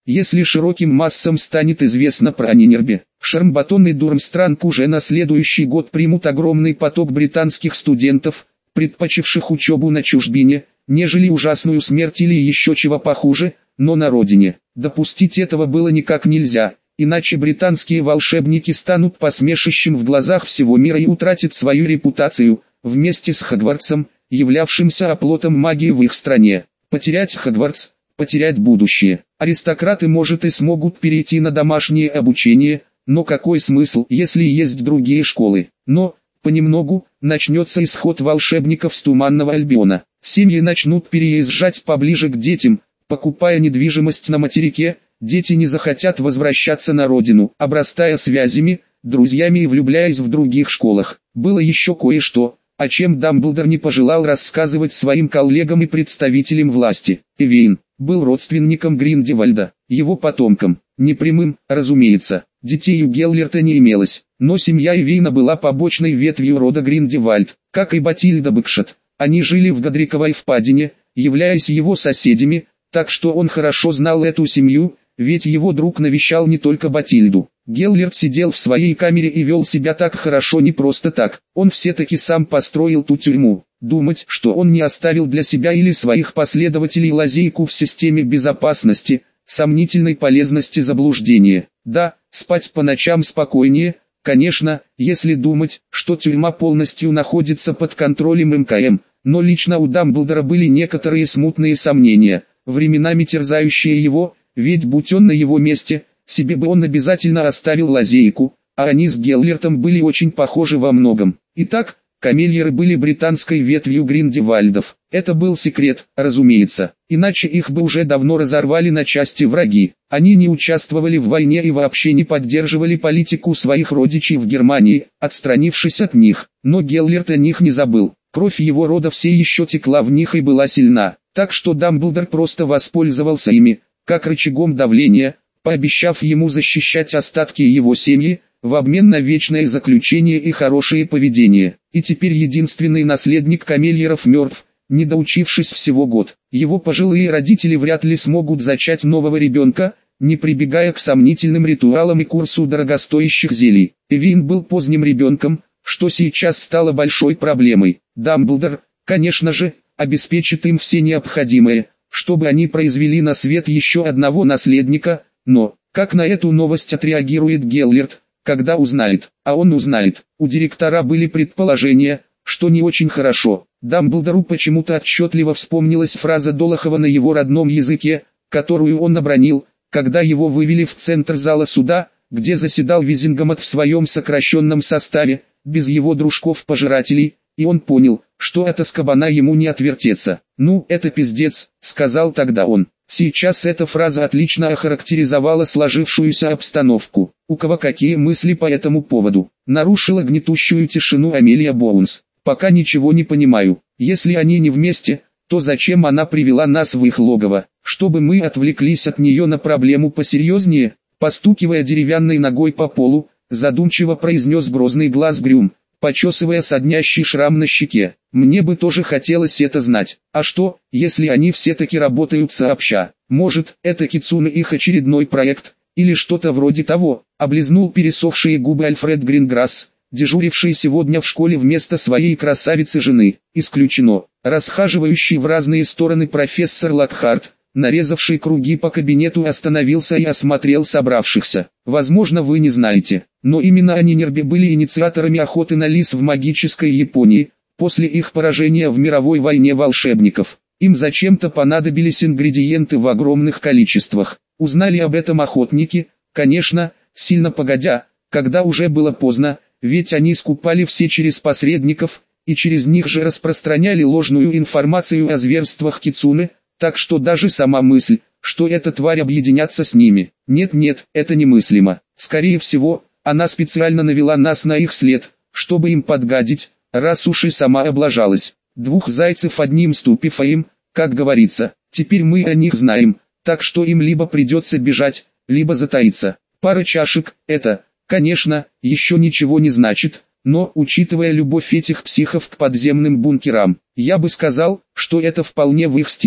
Если широким массам станет известно про Анинербе, Шармбатон и Дурмстранг уже на следующий год примут огромный поток британских студентов, предпочивших учебу на чужбине, нежели ужасную смерть или еще чего похуже, но на родине. Допустить этого было никак нельзя, иначе британские волшебники станут посмешищем в глазах всего мира и утратят свою репутацию, вместе с Хогвартсом, являвшимся оплотом магии в их стране. Потерять Хогвартс, потерять будущее. Аристократы, может, и смогут перейти на домашнее обучение, но какой смысл, если есть другие школы? Но, понемногу, начнется исход волшебников с Туманного Альбиона. Семьи начнут переезжать поближе к детям, покупая недвижимость на материке, дети не захотят возвращаться на родину, обрастая связями, друзьями и влюбляясь в других школах. Было еще кое-что, о чем Дамблдор не пожелал рассказывать своим коллегам и представителям власти. Эвейн был родственником Гриндевальда, его потомком, непрямым, разумеется. Детей у Геллерта не имелось, но семья Эвейна была побочной ветвью рода Гриндевальд, как и Батильда Бэкшот. Они жили в Годриковой впадине, являясь его соседями, так что он хорошо знал эту семью, ведь его друг навещал не только Батильду. Геллерт сидел в своей камере и вел себя так хорошо не просто так, он все-таки сам построил ту тюрьму. Думать, что он не оставил для себя или своих последователей лазейку в системе безопасности, сомнительной полезности заблуждения. Да, спать по ночам спокойнее, конечно, если думать, что тюрьма полностью находится под контролем МКМ, но лично у Дамблдора были некоторые смутные сомнения, временами терзающие его, ведь будь он на его месте, себе бы он обязательно оставил лазейку, а они с Геллертом были очень похожи во многом. Итак, камельеры были британской ветвью Гриндевальдов. Это был секрет, разумеется, иначе их бы уже давно разорвали на части враги. Они не участвовали в войне и вообще не поддерживали политику своих родичей в Германии, отстранившись от них. Но Геллерт о них не забыл. Кровь его рода все еще текла в них и была сильна, так что Дамблдор просто воспользовался ими, как рычагом давления, пообещав ему защищать остатки его семьи, в обмен на вечное заключение и хорошее поведение. И теперь единственный наследник камельеров мертв, не доучившись всего год. Его пожилые родители вряд ли смогут зачать нового ребенка, не прибегая к сомнительным ритуалам и курсу дорогостоящих зелий. Эвейн был поздним ребенком, что сейчас стало большой проблемой. Дамблдор, конечно же, обеспечит им все необходимое, чтобы они произвели на свет еще одного наследника, но, как на эту новость отреагирует Геллерт, когда узнает, а он узнает. У директора были предположения, что не очень хорошо. Дамблдору почему-то отчетливо вспомнилась фраза Долохова на его родном языке, которую он обронил, когда его вывели в центр зала суда, где заседал Визингомот в своем сокращенном составе, без его дружков-пожирателей, и он понял, что от Азкабана ему не отвертеться. «Ну, это пиздец», — сказал тогда он. Сейчас эта фраза отлично охарактеризовала сложившуюся обстановку. У кого какие мысли по этому поводу? Нарушила гнетущую тишину Амелия Боунс. Пока ничего не понимаю. Если они не вместе, то зачем она привела нас в их логово? Чтобы мы отвлеклись от нее на проблему посерьезнее? Постукивая деревянной ногой по полу, задумчиво произнес грозный глаз Грюм, почесывая соднящий шрам на щеке. Мне бы тоже хотелось это знать. А что, если они все-таки работают сообща? Может, это Кицуне их очередной проект, или что-то вроде того? Облизнул пересохшие губы Альфред Гринграсс, дежуривший сегодня в школе вместо своей красавицы-жены. Исключено. Расхаживающий в разные стороны профессор Локхарт, нарезавший круги по кабинету, остановился и осмотрел собравшихся. Возможно, вы не знаете, но именно Анинербе были инициаторами охоты на лис в магической Японии, после их поражения в мировой войне волшебников. Им зачем-то понадобились ингредиенты в огромных количествах. Узнали об этом охотники, конечно, сильно погодя, когда уже было поздно, ведь они скупали все через посредников, и через них же распространяли ложную информацию о зверствах Кицуне, так что даже сама мысль, что эта тварь объединятся с ними. Нет, это немыслимо. Скорее всего, она специально навела нас на их след, чтобы им подгадить, раз уж и сама облажалась. Двух зайцев одним ступив, а им, как говорится, теперь мы о них знаем, так что им либо придется бежать, либо затаиться. Пара чашек, это, конечно, еще ничего не значит, но, учитывая любовь этих психов к подземным бункерам, я бы сказал, что это вполне в их стиле.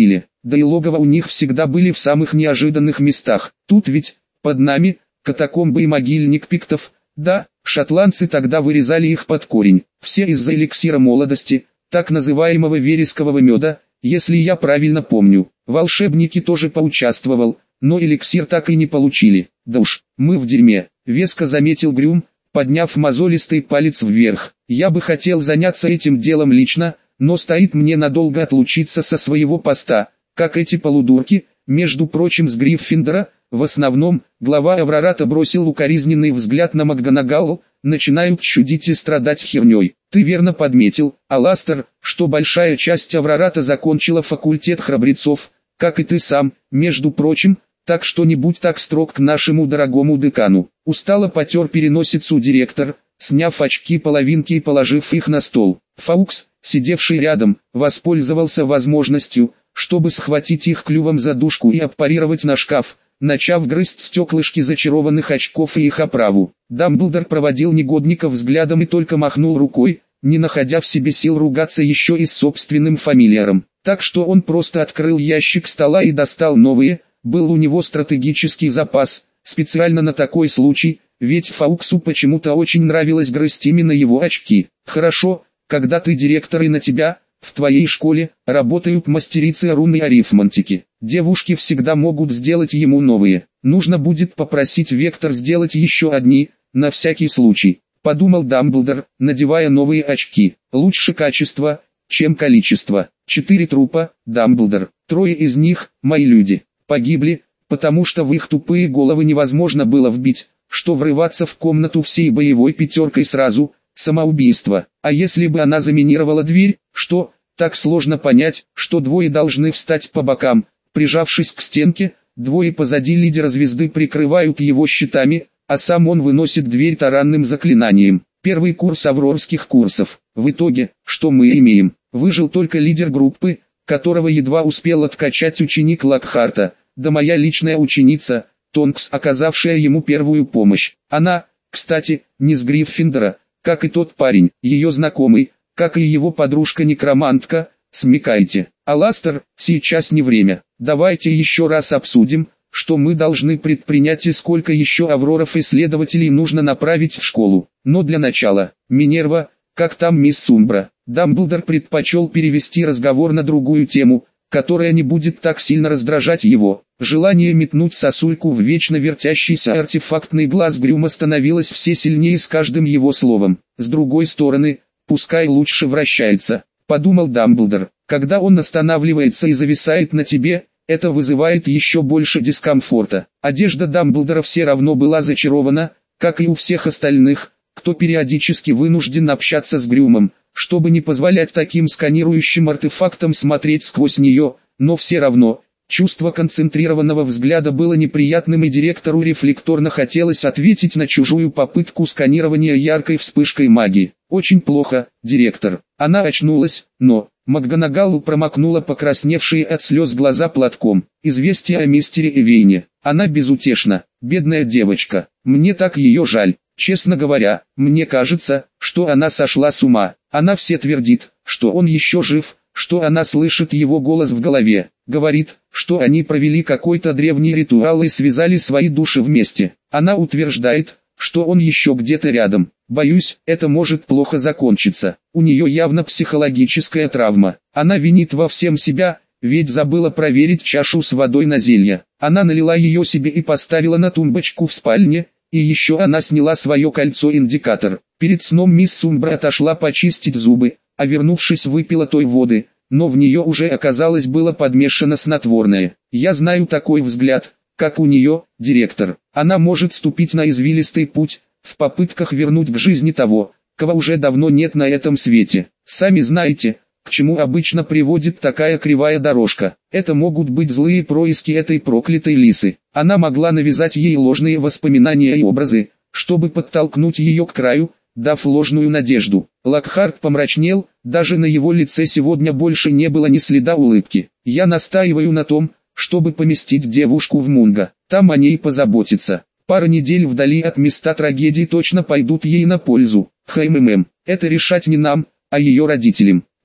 да и логово у них всегда были в самых неожиданных местах. Тут ведь, под нами, катакомбы и могильник пиктов, да, шотландцы тогда вырезали их под корень. Все из-за эликсира молодости, так называемого верескового меда, если я правильно помню. Волшебники тоже поучаствовал, но эликсир так и не получили. Да уж, мы в дерьме, веско заметил Грюм, подняв мозолистый палец вверх. Я бы хотел заняться этим делом лично, но стоит мне надолго отлучиться со своего поста, как эти полудурки, между прочим с Гриффиндора. В основном, глава Аврората бросил укоризненный взгляд на МакГонагалл, начинают чудить и страдать херней. Ты верно подметил, Аластер, что большая часть Аврората закончила факультет храбрецов, как и ты сам, между прочим, так что не будь так строг к нашему дорогому декану. Устало потер переносицу директор, сняв очки-половинки и положив их на стол. Фаукс, сидевший рядом, воспользовался возможностью, чтобы схватить их клювом за дужку и аппарировать на шкаф, начав грызть стеклышки зачарованных очков и их оправу. Дамблдор проводил негодников взглядом и только махнул рукой, не находя в себе сил ругаться еще и с собственным фамильяром. Так что он просто открыл ящик стола и достал новые. Был у него стратегический запас, специально на такой случай, ведь Фауксу почему-то очень нравилось грызть именно его очки. Хорошо, когда ты директор и на тебя, в твоей школе, работают мастерицы рун и арифмантики. Девушки всегда могут сделать ему новые. Нужно будет попросить Вектор сделать еще одни, на всякий случай. Подумал Дамблдор, надевая новые очки. Лучше качество, чем количество. 4 трупа, Дамблдор. 3 из них, мои люди, погибли, потому что в их тупые головы невозможно было вбить, что врываться в комнату всей боевой пятеркой сразу – самоубийство. А если бы она заминировала дверь, что, так сложно понять, что 2 должны встать по бокам, прижавшись к стенке, 2 позади лидера звезды прикрывают его щитами, а сам он выносит дверь таранным заклинанием. Первый курс аврорских курсов. В итоге, что мы имеем? Выжил только лидер группы, которого едва успел откачать ученик Локхарта, да моя личная ученица, Тонкс, оказавшая ему первую помощь. Она, кстати, не с Гриффиндора, как и тот парень, ее знакомый, как и его подружка-некромантка, смекайте. Аластер, сейчас не время. Давайте еще раз обсудим, что мы должны предпринять и сколько еще авроров-исследователей нужно направить в школу. Но для начала, Минерва, как там мисс Сумбра? Дамблдор предпочел перевести разговор на другую тему, которая не будет так сильно раздражать его. Желание метнуть сосульку в вечно вертящийся артефактный глаз Грюма становилось все сильнее с каждым его словом. С другой стороны, пускай лучше вращается, подумал Дамблдор. Когда он останавливается и зависает на тебе, это вызывает еще больше дискомфорта. Одежда Дамблдора все равно была зачарована, как и у всех остальных, кто периодически вынужден общаться с Грюмом, чтобы не позволять таким сканирующим артефактам смотреть сквозь нее, но все равно, чувство концентрированного взгляда было неприятным и директору рефлекторно хотелось ответить на чужую попытку сканирования яркой вспышкой магии. Очень плохо, директор. Она очнулась, но МакГонагалл промокнула покрасневшие от слез глаза платком. Известие о мистере Эвейне. Она безутешна, бедная девочка. Мне так ее жаль. Честно говоря, мне кажется, что она сошла с ума. Она все твердит, что он еще жив, что она слышит его голос в голове. Говорит, что они провели какой-то древний ритуал и связали свои души вместе. Она утверждает, что он еще где-то рядом. Боюсь, это может плохо закончиться. У нее явно психологическая травма. Она винит во всем себя, ведь забыла проверить чашу с водой на зелье. Она налила ее себе и поставила на тумбочку в спальне. И еще она сняла свое кольцо-индикатор. Перед сном мисс Сумбра отошла почистить зубы, а вернувшись выпила той воды, но в нее уже оказалось было подмешано снотворное. Я знаю такой взгляд, как у нее, директор. Она может ступить на извилистый путь, в попытках вернуть к жизни того, кого уже давно нет на этом свете. Сами знаете, к чему обычно приводит такая кривая дорожка. Это могут быть злые происки этой проклятой лисы. Она могла навязать ей ложные воспоминания и образы, чтобы подтолкнуть ее к краю, дав ложную надежду. Локхарт помрачнел, даже на его лице сегодня больше не было ни следа улыбки. Я настаиваю на том, чтобы поместить девушку в Мунго. Там о ней позаботиться. Пара недель вдали от места трагедии точно пойдут ей на пользу. Это решать не нам, а ее родителям.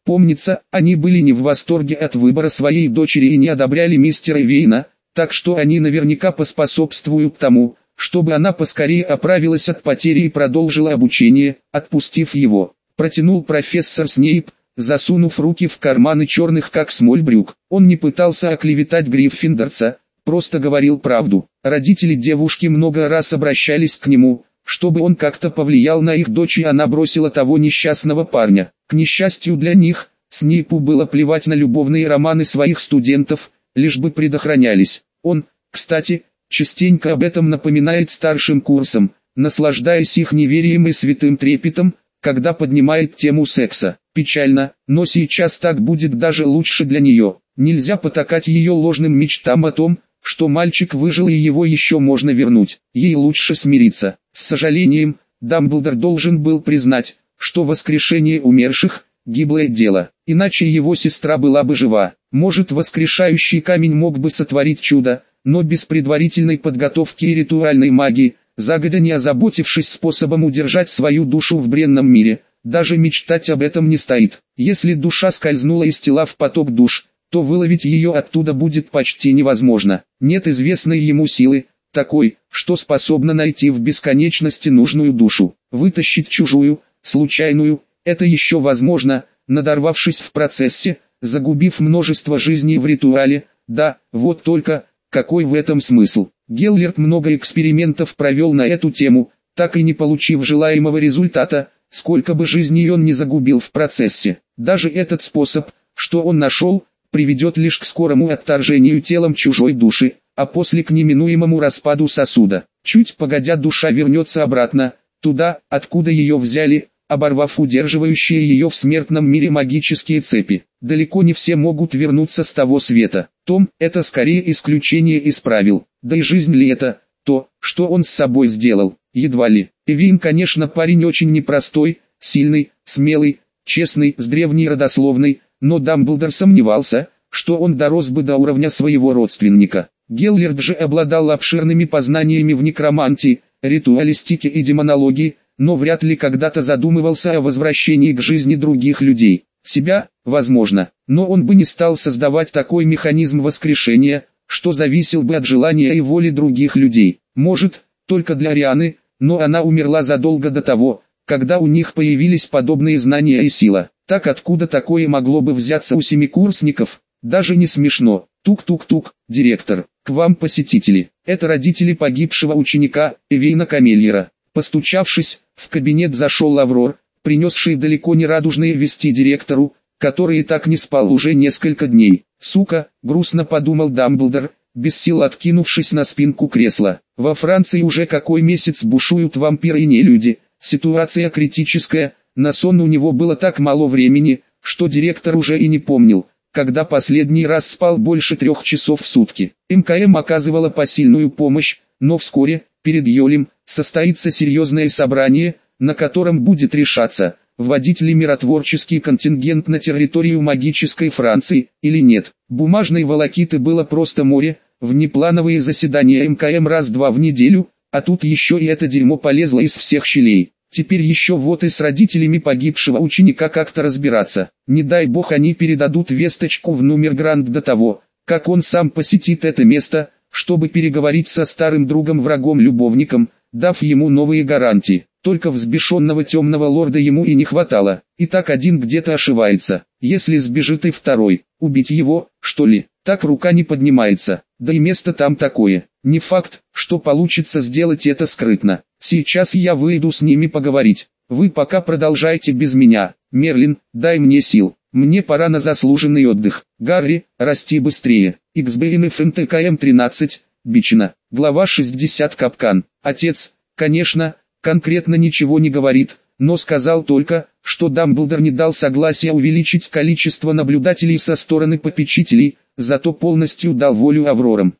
Помнится, они были не в восторге от выбора своей дочери и не одобряли мистера Вейна, так что они наверняка поспособствуют тому, чтобы она поскорее оправилась от потери и продолжила обучение, отпустив его. Протянул профессор Снейп, засунув руки в карманы черных как смоль брюк. Он не пытался оклеветать Гриффиндорца, просто говорил правду. Родители девушки много раз обращались к нему, чтобы он как-то повлиял на их дочь, и она бросила того несчастного парня. К несчастью для них, Снейпу было плевать на любовные романы своих студентов, лишь бы предохранялись. Он, кстати, частенько об этом напоминает старшим курсам, наслаждаясь их неверием и святым трепетом, когда поднимает тему секса. Печально, но сейчас так будет даже лучше для нее. Нельзя потакать ее ложным мечтам о том, что мальчик выжил и его еще можно вернуть. Ей лучше смириться. С сожалением, Дамблдор должен был признать, что воскрешение умерших – гиблое дело, иначе его сестра была бы жива. Может, воскрешающий камень мог бы сотворить чудо, но без предварительной подготовки и ритуальной магии, загодя не озаботившись способом удержать свою душу в бренном мире, даже мечтать об этом не стоит. Если душа скользнула из тела в поток душ, то выловить ее оттуда будет почти невозможно. Нет известной ему силы, такой, что способна найти в бесконечности нужную душу. Вытащить чужую, случайную, это еще возможно, надорвавшись в процессе, загубив множество жизней в ритуале. Да, вот только, какой в этом смысл? Геллерт много экспериментов провел на эту тему, так и не получив желаемого результата, сколько бы жизней он не загубил в процессе. Даже этот способ, что он нашел, приведет лишь к скорому отторжению телом чужой души, а после к неминуемому распаду сосуда. Чуть погодя душа вернется обратно, туда, откуда ее взяли, оборвав удерживающие ее в смертном мире магические цепи. Далеко не все могут вернуться с того света. Том – это скорее исключение из правил. Да и жизнь ли это, то, что он с собой сделал, едва ли. Эвин, конечно, парень очень непростой, сильный, смелый, честный, с древней родословной, но Дамблдор сомневался, что он дорос бы до уровня своего родственника. Геллерт же обладал обширными познаниями в некромантии, ритуалистике и демонологии, но вряд ли когда-то задумывался о возвращении к жизни других людей. Себя, возможно, но он бы не стал создавать такой механизм воскрешения, что зависел бы от желания и воли других людей. Может, только для Рианы, но она умерла задолго до того, когда у них появились подобные знания и сила. Так откуда такое могло бы взяться у семикурсников? Даже не смешно. Тук-тук-тук, директор, к вам посетители. Это родители погибшего ученика, Эвейна Камельера. Постучавшись, в кабинет зашел Лаврор, принесший далеко не радужные вести директору, который и так не спал уже несколько дней. «Сука», — грустно подумал Дамблдор, без сил откинувшись на спинку кресла. «Во Франции уже какой месяц бушуют вампиры и нелюди. Ситуация критическая, на сон у него было так мало времени, что директор уже и не помнил, когда последний раз спал больше 3 часов в сутки. МКМ оказывала посильную помощь, но вскоре, перед Йолем, состоится серьезное собрание, на котором будет решаться, вводить ли миротворческий контингент на территорию магической Франции, или нет. Бумажной волокиты было просто море, внеплановые заседания МКМ раз-два в неделю, а тут еще и это дерьмо полезло из всех щелей. Теперь еще вот и с родителями погибшего ученика как-то разбираться. Не дай бог они передадут весточку в Нумергранд до того, как он сам посетит это место, чтобы переговорить со старым другом-врагом-любовником, дав ему новые гарантии. Только взбешенного темного лорда ему и не хватало. И так один где-то ошивается. Если сбежит и второй, убить его, что ли? Так рука не поднимается. Да и место там такое. Не факт, что получится сделать это скрытно. Сейчас я выйду с ними поговорить. Вы пока продолжайте без меня. Мерлин, дай мне сил. Мне пора на заслуженный отдых. Гарри, расти быстрее. XBN ФНТКМ 13, Бичина. Глава 60. Капкан. Отец, конечно, конкретно ничего не говорит, но сказал только, что Дамблдор не дал согласия увеличить количество наблюдателей со стороны попечителей, зато полностью дал волю Аврорам.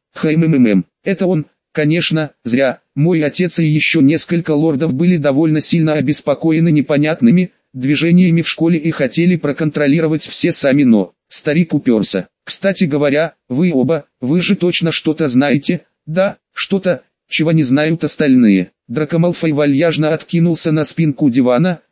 Это он, конечно, зря. Мой отец и еще несколько лордов были довольно сильно обеспокоены непонятными движениями в школе и хотели проконтролировать все сами, но старик уперся. Кстати говоря, вы же точно что-то знаете? Да, что-то, чего не знают остальные. Драко Малфой вальяжно откинулся на спинку дивана,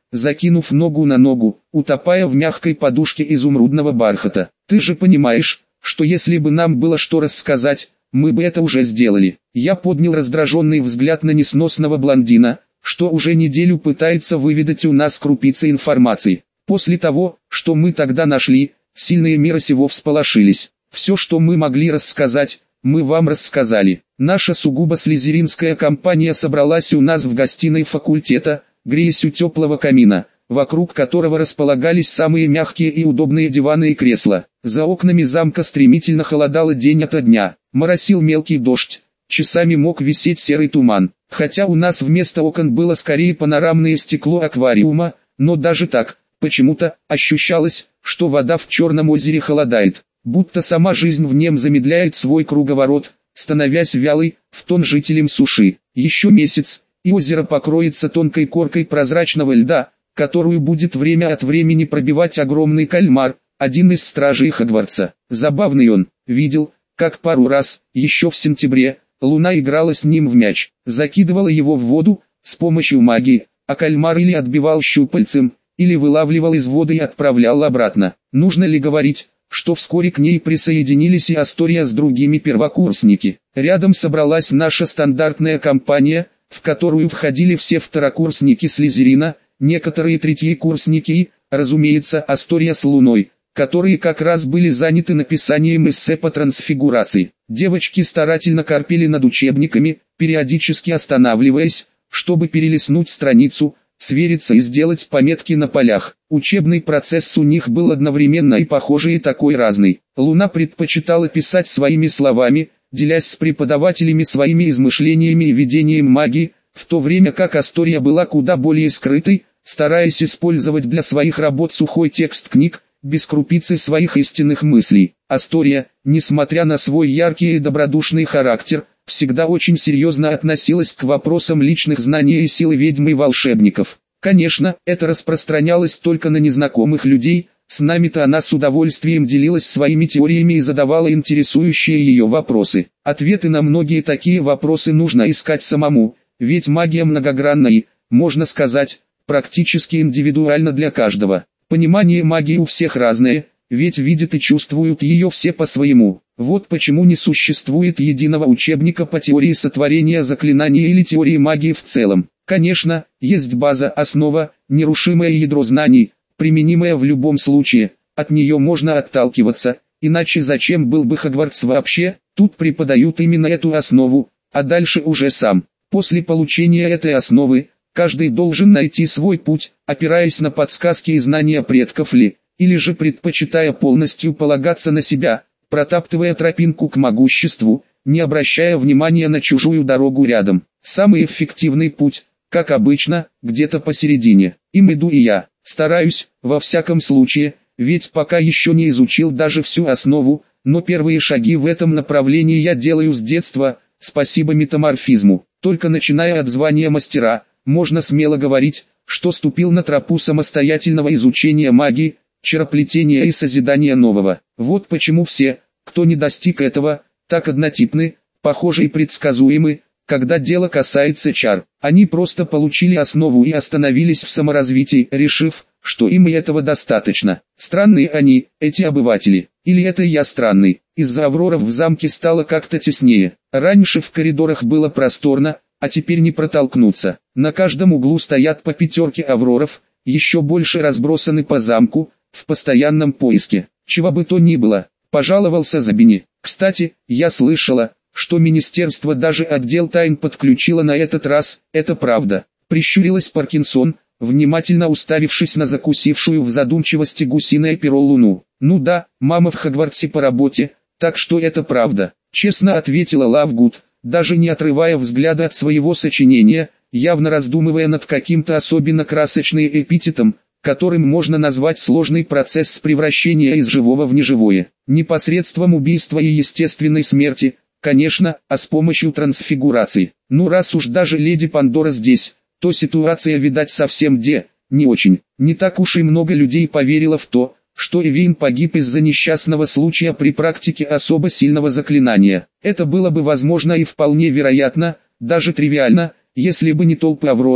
закинув ногу на ногу, утопая в мягкой подушке изумрудного бархата. «Ты же понимаешь, что если бы нам было что рассказать, мы бы это уже сделали». Я поднял раздраженный взгляд на несносного блондина, что уже неделю пытается выведать у нас крупицы информации. После того, что мы тогда нашли, сильные мира сего всполошились. Все, что мы могли рассказать, мы вам рассказали. Наша сугубо слизеринская компания собралась у нас в гостиной факультета, греясь у теплого камина, вокруг которого располагались самые мягкие и удобные диваны и кресла. За окнами замка стремительно холодало день ото дня, моросил мелкий дождь, часами мог висеть серый туман. Хотя у нас вместо окон было скорее панорамное стекло аквариума, но даже так, почему-то, ощущалось, что вода в Черном озере холодает, будто сама жизнь в нем замедляет свой круговорот, становясь вялой, в тон жителям суши. Еще месяц, и озеро покроется тонкой коркой прозрачного льда, которую будет время от времени пробивать огромный кальмар, один из стражей Хогвартса. Забавный он, видел, как пару раз, еще в сентябре, Луна играла с ним в мяч, закидывала его в воду, с помощью магии, а кальмар или отбивал щупальцем, или вылавливал из воды и отправлял обратно. Нужно ли говорить, что вскоре к ней присоединились и Астория с другими первокурсники. Рядом собралась наша стандартная компания, в которую входили все второкурсники Слизерина, некоторые третьекурсники и, разумеется, Астория с Луной, которые как раз были заняты написанием эссе по трансфигурации. Девочки старательно корпели над учебниками, периодически останавливаясь, чтобы перелистнуть страницу, свериться и сделать пометки на полях. Учебный процесс у них был одновременно и похожий и такой разный. Луна предпочитала писать своими словами, делясь с преподавателями своими измышлениями и видением магии, в то время как Астория была куда более скрытой, стараясь использовать для своих работ сухой текст книг, без крупицы своих истинных мыслей. Астория, несмотря на свой яркий и добродушный характер, всегда очень серьезно относилась к вопросам личных знаний и силы ведьм и волшебников. Конечно, это распространялось только на незнакомых людей, с нами-то она с удовольствием делилась своими теориями и задавала интересующие ее вопросы. Ответы на многие такие вопросы нужно искать самому, ведь магия многогранна и, можно сказать, практически индивидуальна для каждого. Понимание магии у всех разное, ведь видят и чувствуют ее все по-своему. Вот почему не существует единого учебника по теории сотворения заклинаний или теории магии в целом. Конечно, есть база, основа, нерушимое ядро знаний, применимое в любом случае, от нее можно отталкиваться, иначе зачем был бы Хогвартс вообще? Тут преподают именно эту основу, а дальше уже сам. После получения этой основы, каждый должен найти свой путь, опираясь на подсказки и знания предков или же предпочитая полностью полагаться на себя, протаптывая тропинку к могуществу, не обращая внимания на чужую дорогу рядом. Самый эффективный путь, как обычно, где-то посередине. Им иду и я, стараюсь, во всяком случае, ведь пока еще не изучил даже всю основу, но первые шаги в этом направлении я делаю с детства, спасибо метаморфизму. Только начиная от звания мастера, можно смело говорить, что ступил на тропу самостоятельного изучения магии, чароплетения и созидания нового. Вот почему все, кто не достиг этого, так однотипны, похожи и предсказуемы, когда дело касается чар. Они просто получили основу и остановились в саморазвитии, решив, что им и этого достаточно. Странные они, эти обыватели. Или это я странный? Из-за авроров в замке стало как-то теснее. Раньше в коридорах было просторно, а теперь не протолкнуться. На каждом углу стоят по 5 авроров, еще больше разбросаны по замку, в постоянном поиске. Чего бы то ни было, пожаловался Забини. Кстати, я слышала, что министерство даже отдел тайн подключило на этот раз, это правда. Прищурилась Паркинсон, внимательно уставившись на закусившую в задумчивости гусиное перо Луну. Ну да, мама в Хогвартсе по работе, так что это правда. Честно ответила Лавгуд, даже не отрывая взгляда от своего сочинения, явно раздумывая над каким-то особенно красочным эпитетом, которым можно назвать сложный процесс превращения из живого в неживое. Не посредством убийства и естественной смерти, конечно, а с помощью трансфигурации. Ну раз уж даже леди Пандора здесь, то ситуация, видать, совсем не очень. Не так уж и много людей поверило в то, что Эвейн погиб из-за несчастного случая при практике особо сильного заклинания. Это было бы возможно и вполне вероятно, даже тривиально, если бы не толпы авроров,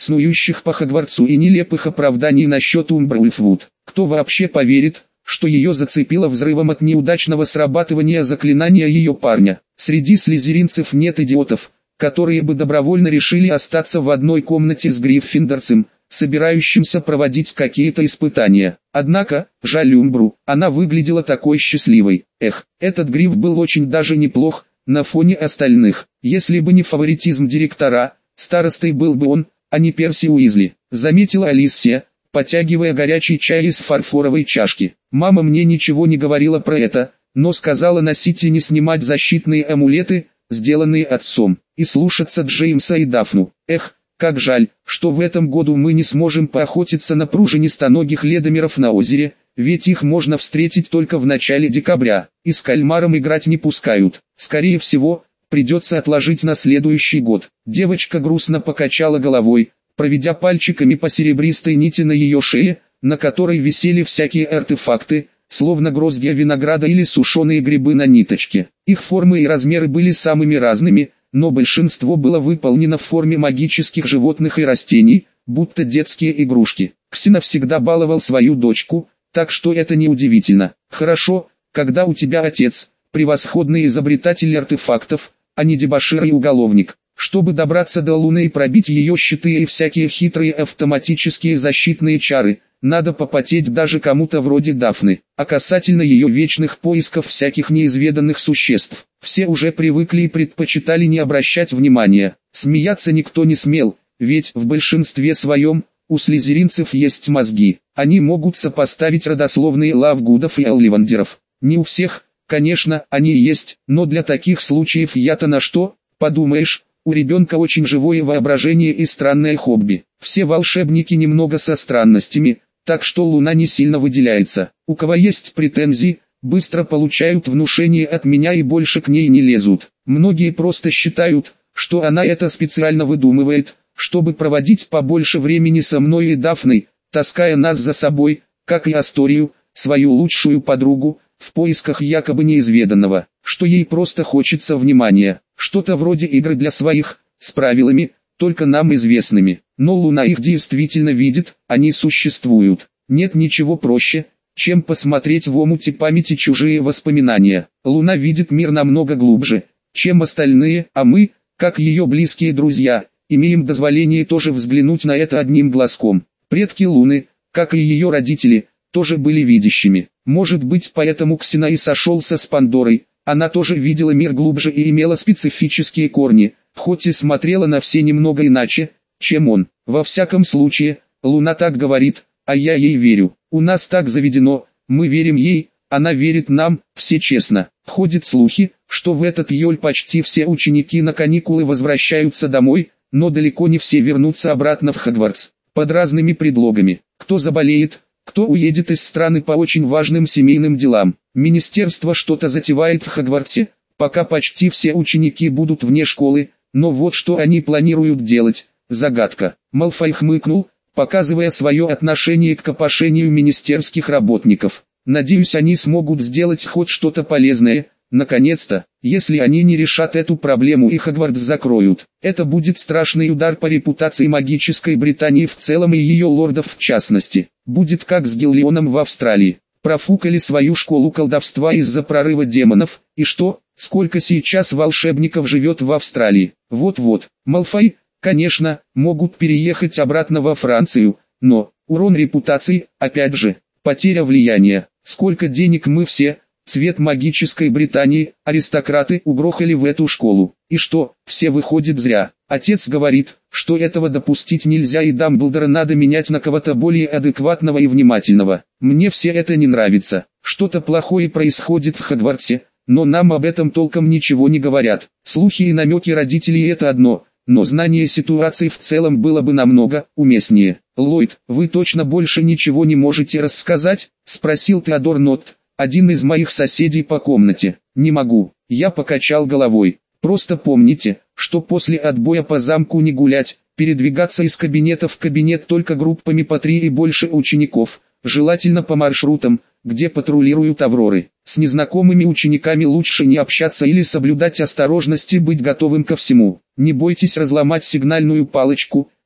снующих по Хогвартсу и нелепых оправданий насчет Умбры Ульфвуд. Кто вообще поверит, что ее зацепило взрывом от неудачного срабатывания заклинания ее парня? Среди слизеринцев нет идиотов, которые бы добровольно решили остаться в одной комнате с гриффиндорцем, собирающимся проводить какие-то испытания. Однако, жаль Умбру, она выглядела такой счастливой. Эх, этот гриф был очень даже неплох, на фоне остальных. Если бы не фаворитизм директора, старостой был бы он, а не Перси Уизли, заметила Алисия, потягивая горячий чай из фарфоровой чашки. Мама мне ничего не говорила про это, но сказала носить и не снимать защитные амулеты, сделанные отцом, и слушаться Джеймса и Дафну. Эх, как жаль, что в этом году мы не сможем поохотиться на пружинистоногих ледомеров на озере, ведь их можно встретить только в начале декабря, и с кальмаром играть не пускают. Скорее всего, придется отложить на следующий год. Девочка грустно покачала головой, проведя пальчиками по серебристой нити на ее шее, на которой висели всякие артефакты, словно гроздья винограда или сушеные грибы на ниточке. Их формы и размеры были самыми разными, но большинство было выполнено в форме магических животных и растений, будто детские игрушки. Ксена всегда баловал свою дочку, так что это неудивительно. Хорошо, когда у тебя отец, превосходный изобретатель артефактов, а не дебошир и уголовник. Чтобы добраться до Луны и пробить ее щиты и всякие хитрые автоматические защитные чары, надо попотеть даже кому-то вроде Дафны. А касательно ее вечных поисков всяких неизведанных существ, все уже привыкли и предпочитали не обращать внимания. Смеяться никто не смел, ведь в большинстве своем, у слизеринцев есть мозги. Они могут сопоставить родословные Лавгудов и Олливандеров. Не у всех, конечно, они есть, но для таких случаев я-то на что, подумаешь, у ребенка очень живое воображение и странное хобби. Все волшебники немного со странностями, так что Луна не сильно выделяется. У кого есть претензии, быстро получают внушение от меня и больше к ней не лезут. Многие просто считают, что она это специально выдумывает, чтобы проводить побольше времени со мной и Дафной, таская нас за собой, как и Асторию, свою лучшую подругу, в поисках якобы неизведанного, что ей просто хочется внимания, что-то вроде игры для своих, с правилами, только нам известными. Но Луна их действительно видит, они существуют. Нет ничего проще, чем посмотреть в омуте памяти чужие воспоминания. Луна видит мир намного глубже, чем остальные, а мы, как ее близкие друзья, имеем дозволение тоже взглянуть на это одним глазком. Предки Луны, как и ее родители, тоже были видящими. Может быть, поэтому Ксена и сошелся с Пандорой. Она тоже видела мир глубже и имела специфические корни, хоть и смотрела на все немного иначе, чем он. Во всяком случае, Луна так говорит, а я ей верю. У нас так заведено, мы верим ей, она верит нам, все честно. Ходят слухи, что в этот июль почти все ученики на каникулы возвращаются домой, но далеко не все вернутся обратно в Хогвартс. Под разными предлогами. Кто заболеет, кто уедет из страны по очень важным семейным делам. Министерство что-то затевает в Хогвартсе, пока почти все ученики будут вне школы, но вот что они планируют делать, загадка. Малфой хмыкнул, показывая свое отношение к копошению министерских работников. Надеюсь, они смогут сделать хоть что-то полезное, наконец-то. Если они не решат эту проблему и Хогвартс закроют, это будет страшный удар по репутации магической Британии в целом и ее лордов в частности. Будет как с Гиллионом в Австралии. Профукали свою школу колдовства из-за прорыва демонов, и что, сколько сейчас волшебников живет в Австралии? Вот-вот, Малфой, конечно, могут переехать обратно во Францию, но, урон репутации, опять же, потеря влияния. Сколько денег мы все, цвет магической Британии, аристократы угрохали в эту школу. И что, все выходит зря. Отец говорит, что этого допустить нельзя и Дамблдора надо менять на кого-то более адекватного и внимательного. Мне все это не нравится. Что-то плохое происходит в Хогвартсе, но нам об этом толком ничего не говорят. Слухи и намеки родителей это одно, но знание ситуации в целом было бы намного уместнее. «Ллойд, вы точно больше ничего не можете рассказать?» – спросил Теодор Нотт, один из моих соседей по комнате. «Не могу», – я покачал головой. «Просто помните, что после отбоя по замку не гулять, передвигаться из кабинета в кабинет только группами по 3 и больше учеников, желательно по маршрутам, где патрулируют Авроры. С незнакомыми учениками лучше не общаться или соблюдать осторожность и быть готовым ко всему. Не бойтесь разломать сигнальную палочку,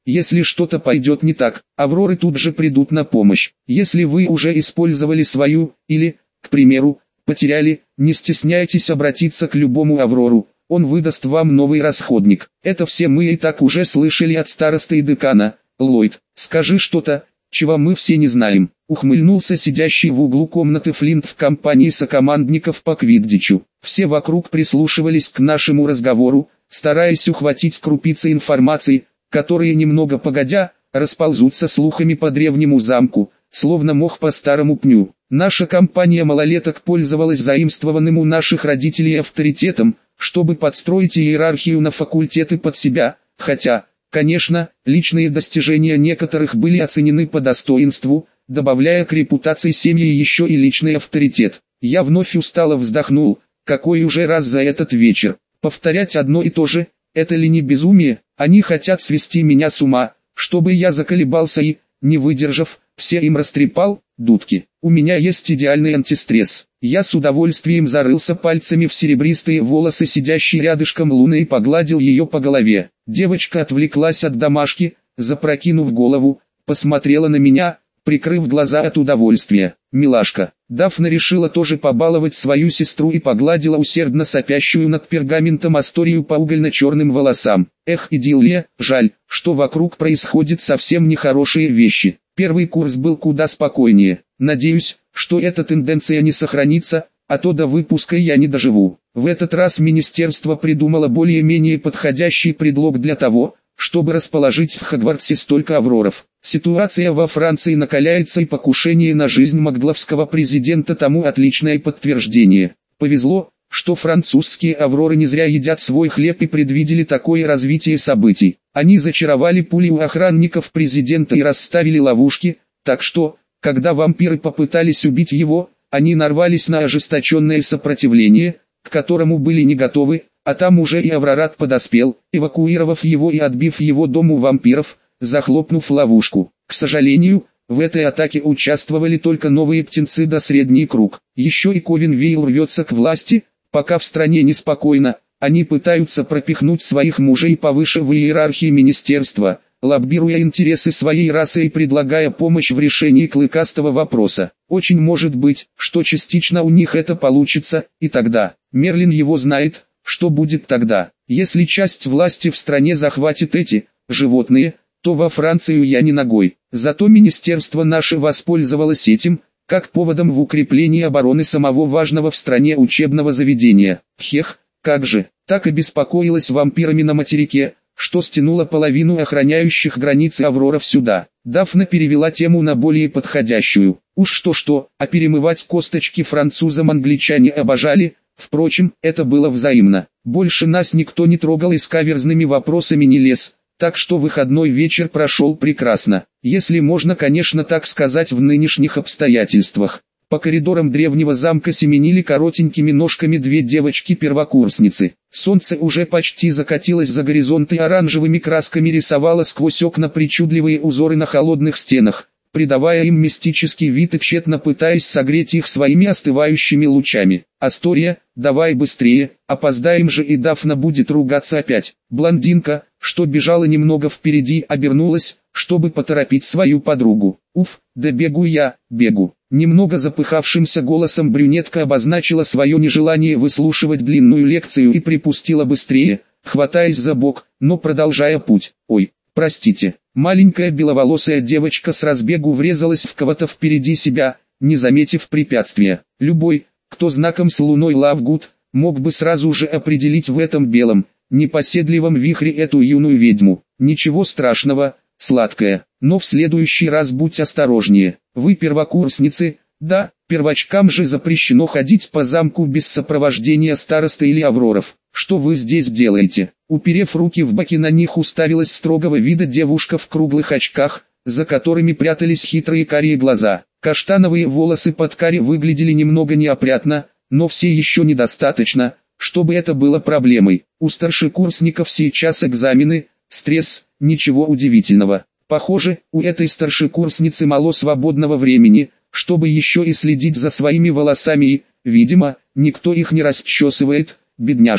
Если что-то пойдет не так, Авроры тут же придут на помощь. Если вы уже использовали свою, или, к примеру, потеряли, не стесняйтесь обратиться к любому Аврору, он выдаст вам новый расходник. Это все мы и так уже слышали от старосты и декана. Ллойд, скажи что-то, чего мы все не знаем. Ухмыльнулся сидящий в углу комнаты Флинт в компании сокомандников по квиддичу. Все вокруг прислушивались к нашему разговору, стараясь ухватить крупицы информации, которые немного погодя, расползутся слухами по древнему замку, словно мох по старому пню. Наша компания малолеток пользовалась заимствованным у наших родителей авторитетом, чтобы подстроить иерархию на факультеты под себя, хотя, конечно, личные достижения некоторых были оценены по достоинству, добавляя к репутации семьи еще и личный авторитет. Я вновь устало вздохнул, какой уже раз за этот вечер. Повторять одно и то же, это ли не безумие? Они хотят свести меня с ума, чтобы я заколебался и, не выдержав, все им растрепал. Дудки. У меня есть идеальный антистресс. Я с удовольствием зарылся пальцами в серебристые волосы сидящей рядышком Луны и погладил ее по голове. Девочка отвлеклась от домашки, запрокинув голову, посмотрела на меня, прикрыв глаза от удовольствия. Милашка. Дафна решила тоже побаловать свою сестру и погладила усердно сопящую над пергаментом Асторию по угольно-черным волосам. Эх, идиллия, жаль, что вокруг происходят совсем нехорошие вещи. Первый курс был куда спокойнее. Надеюсь, что эта тенденция не сохранится, а то до выпуска я не доживу. В этот раз министерство придумало более-менее подходящий предлог для того, чтобы расположить в Хогвартсе столько авроров. Ситуация во Франции накаляется, и покушение на жизнь магдловского президента тому отличное подтверждение. Повезло, что французские авроры не зря едят свой хлеб и предвидели такое развитие событий. Они зачаровали пули у охранников президента и расставили ловушки, так что, когда вампиры попытались убить его, они нарвались на ожесточенное сопротивление, к которому были не готовы, а там уже и Аврорат подоспел, эвакуировав его и отбив его дом у вампиров, захлопнув ловушку. К сожалению, в этой атаке участвовали только новые птенцы да средний круг. Еще и Ковен Вейл рвется к власти, пока в стране неспокойно, они пытаются пропихнуть своих мужей повыше в иерархии министерства, лоббируя интересы своей расы и предлагая помощь в решении клыкастого вопроса. Очень может быть, что частично у них это получится, и тогда, Мерлин его знает, что будет тогда. Если часть власти в стране захватит эти, животные, то во Францию я не ногой. Зато министерство наше воспользовалось этим, как поводом в укреплении обороны самого важного в стране учебного заведения. Хех, как же, так и беспокоилась вампирами на материке, что стянула половину охраняющих границы авроров сюда. Дафна перевела тему на более подходящую. Уж что-что, а перемывать косточки французам англичане обожали, впрочем, это было взаимно. Больше нас никто не трогал и с каверзными вопросами не лез, так что выходной вечер прошел прекрасно, если можно, конечно, так сказать, в нынешних обстоятельствах. По коридорам древнего замка семенили коротенькими ножками две девочки-первокурсницы. Солнце уже почти закатилось за горизонт и оранжевыми красками рисовало сквозь окна причудливые узоры на холодных стенах, придавая им мистический вид и тщетно пытаясь согреть их своими остывающими лучами. «Астория, давай быстрее, опоздаем же, и Дафна будет ругаться опять». Блондинка, что бежала немного впереди, обернулась, чтобы поторопить свою подругу. «Уф, да бегу я, бегу». Немного запыхавшимся голосом брюнетка обозначила свое нежелание выслушивать длинную лекцию и припустила быстрее, хватаясь за бок, но продолжая путь. «Ой, простите». Маленькая беловолосая девочка с разбегу врезалась в кого-то впереди себя, не заметив препятствия. Любой, кто знаком с луной Лавгуд, мог бы сразу же определить в этом белом, непоседливом вихре эту юную ведьму. Ничего страшного, сладкая, но в следующий раз будь осторожнее. Вы первокурсницы, да, первочкам же запрещено ходить по замку без сопровождения старосты или авроров. Что вы здесь делаете? Уперев руки в боки, на них уставилась строгого вида девушка в круглых очках, за которыми прятались хитрые карие глаза. Каштановые волосы под каре выглядели немного неопрятно, но все еще недостаточно, чтобы это было проблемой. У старшекурсников сейчас экзамены, стресс, ничего удивительного. Похоже, у этой старшекурсницы мало свободного времени, чтобы еще и следить за своими волосами и, видимо, никто их не расчесывает, бедняжка.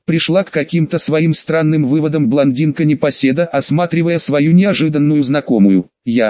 Пришла к каким-то своим странным выводам блондинка-непоседа, осматривая свою неожиданную знакомую.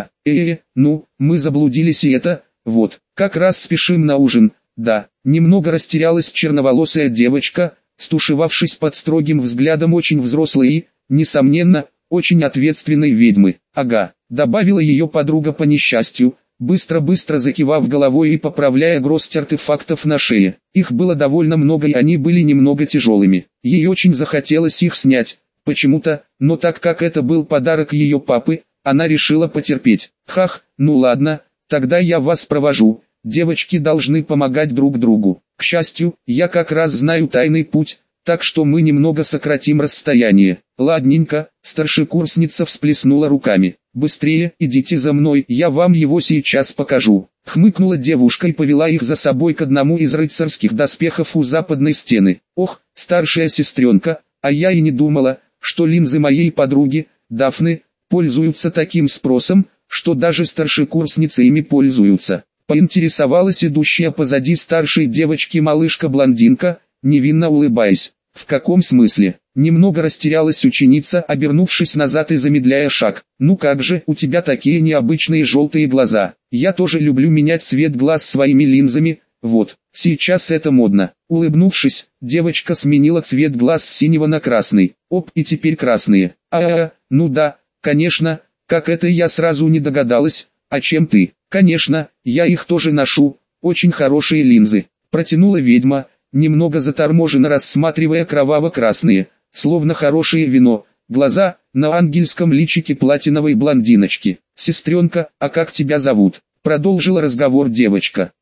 Ну, мы заблудились и это, вот, как раз спешим на ужин, да. Немного растерялась черноволосая девочка, стушевавшись под строгим взглядом очень взрослой и, несомненно, очень ответственной ведьмы. Ага, добавила ее подруга по несчастью, быстро-быстро закивав головой и поправляя гроздь артефактов на шее. Их было довольно много и они были немного тяжелыми. Ей очень захотелось их снять, почему-то, но так как это был подарок ее папы, она решила потерпеть. Хах, ну ладно, тогда я вас провожу. Девочки должны помогать друг другу. К счастью, я как раз знаю тайный путь, так что мы немного сократим расстояние. Ладненько, старшекурсница всплеснула руками. Быстрее, идите за мной, я вам его сейчас покажу. Хмыкнула девушка и повела их за собой к одному из рыцарских доспехов у западной стены. Ох, старшая сестренка, а я и не думала, что линзы моей подруги, Дафны, пользуются таким спросом, что даже старшекурсницы ими пользуются. Поинтересовалась идущая позади старшей девочки малышка-блондинка, невинно улыбаясь. В каком смысле? Немного растерялась ученица, обернувшись назад и замедляя шаг. Ну как же, у тебя такие необычные желтые глаза. Я тоже люблю менять цвет глаз своими линзами, вот, сейчас это модно. Улыбнувшись, девочка сменила цвет глаз с синего на красный. Оп, и теперь красные. Ну да, конечно, как это я сразу не догадалась. А чем ты? Конечно, я их тоже ношу, очень хорошие линзы. Протянула ведьма, немного заторможенно рассматривая кроваво-красные, словно хорошее вино, глаза на ангельском личике платиновой блондиночки. «Сестренка, а как тебя зовут?» Продолжила разговор девочка.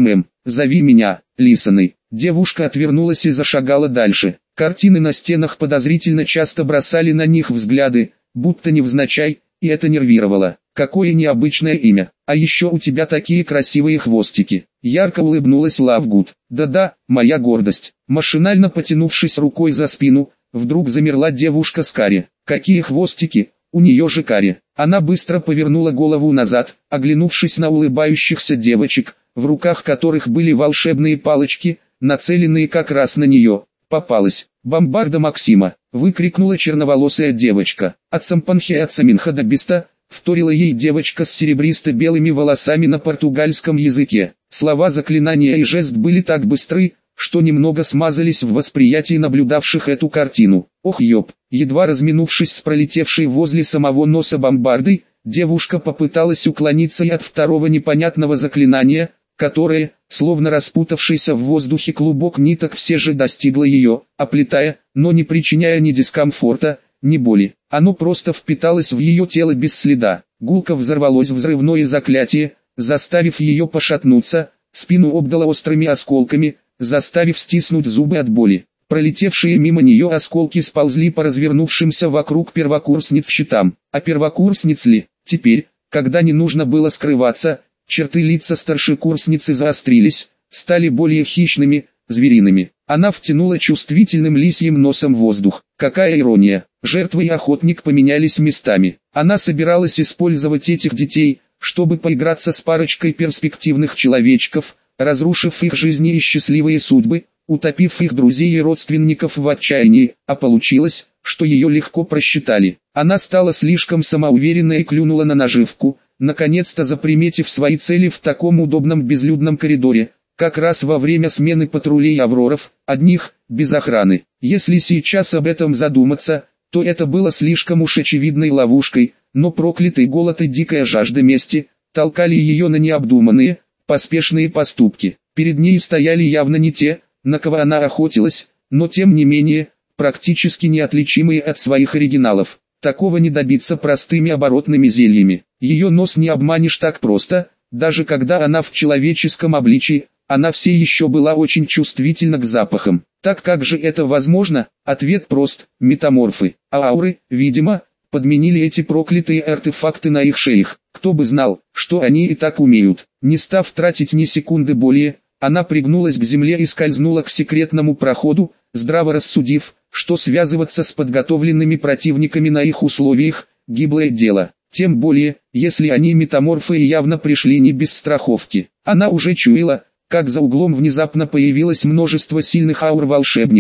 Зови меня, Лисаной». Девушка отвернулась и зашагала дальше. Картины на стенах подозрительно часто бросали на них взгляды, будто невзначай, и это нервировало. «Какое необычное имя, а еще у тебя такие красивые хвостики». Ярко улыбнулась Лавгуд. «Да-да, моя гордость». Машинально потянувшись рукой за спину, вдруг замерла девушка с кари. «Какие хвостики, у нее же кари». Она быстро повернула голову назад, оглянувшись на улыбающихся девочек, в руках которых были волшебные палочки, нацеленные как раз на нее. «Попалась! Бомбарда Максима!» — выкрикнула черноволосая девочка. «От Сампанхи от Саминхадабиста!» — вторила ей девочка с серебристо-белыми волосами на португальском языке. Слова заклинания и жест были так быстры, что немного смазались в восприятии наблюдавших эту картину. Ох ёб! Едва разминувшись с пролетевшей возле самого носа бомбардой, девушка попыталась уклониться и от второго непонятного заклинания, которое, словно распутавшийся в воздухе клубок ниток, все же достигло ее, оплетая, но не причиняя ни дискомфорта, ни боли. Оно просто впиталось в ее тело без следа. Гулко взорвалось взрывное заклятие, заставив ее пошатнуться, спину обдало острыми осколками, заставив стиснуть зубы от боли. Пролетевшие мимо нее осколки сползли по развернувшимся вокруг первокурсниц щитам. А первокурсниц ли? Теперь, когда не нужно было скрываться, черты лица старшекурсницы заострились, стали более хищными, звериными. Она втянула чувствительным лисьим носом воздух. Какая ирония! Жертва и охотник поменялись местами. Она собиралась использовать этих детей, чтобы поиграться с парочкой перспективных человечков, разрушив их жизни и счастливые судьбы, утопив их друзей и родственников в отчаянии, а получилось, что ее легко просчитали. Она стала слишком самоуверенной и клюнула на наживку, наконец-то заприметив свои цели в таком удобном безлюдном коридоре, как раз во время смены патрулей Авроров, одних, без охраны. Если сейчас об этом задуматься, то это было слишком уж очевидной ловушкой, но проклятый голод и дикая жажда мести толкали ее на необдуманные, поспешные поступки. Перед ней стояли явно не те, на кого она охотилась, но тем не менее, практически неотличимые от своих оригиналов. Такого не добиться простыми оборотными зельями. Ее нос не обманешь так просто, даже когда она в человеческом обличии, она все еще была очень чувствительна к запахам. Так как же это возможно? Ответ прост: метаморфы. А ауры, видимо, подменили эти проклятые артефакты на их шеях. Кто бы знал, что они и так умеют. Не став тратить ни секунды более, она пригнулась к земле и скользнула к секретному проходу, здраво рассудив, что связываться с подготовленными противниками на их условиях – гиблое дело. Тем более, если они метаморфы и явно пришли не без страховки. Она уже чуяла, как за углом внезапно появилось множество сильных аур волшебников,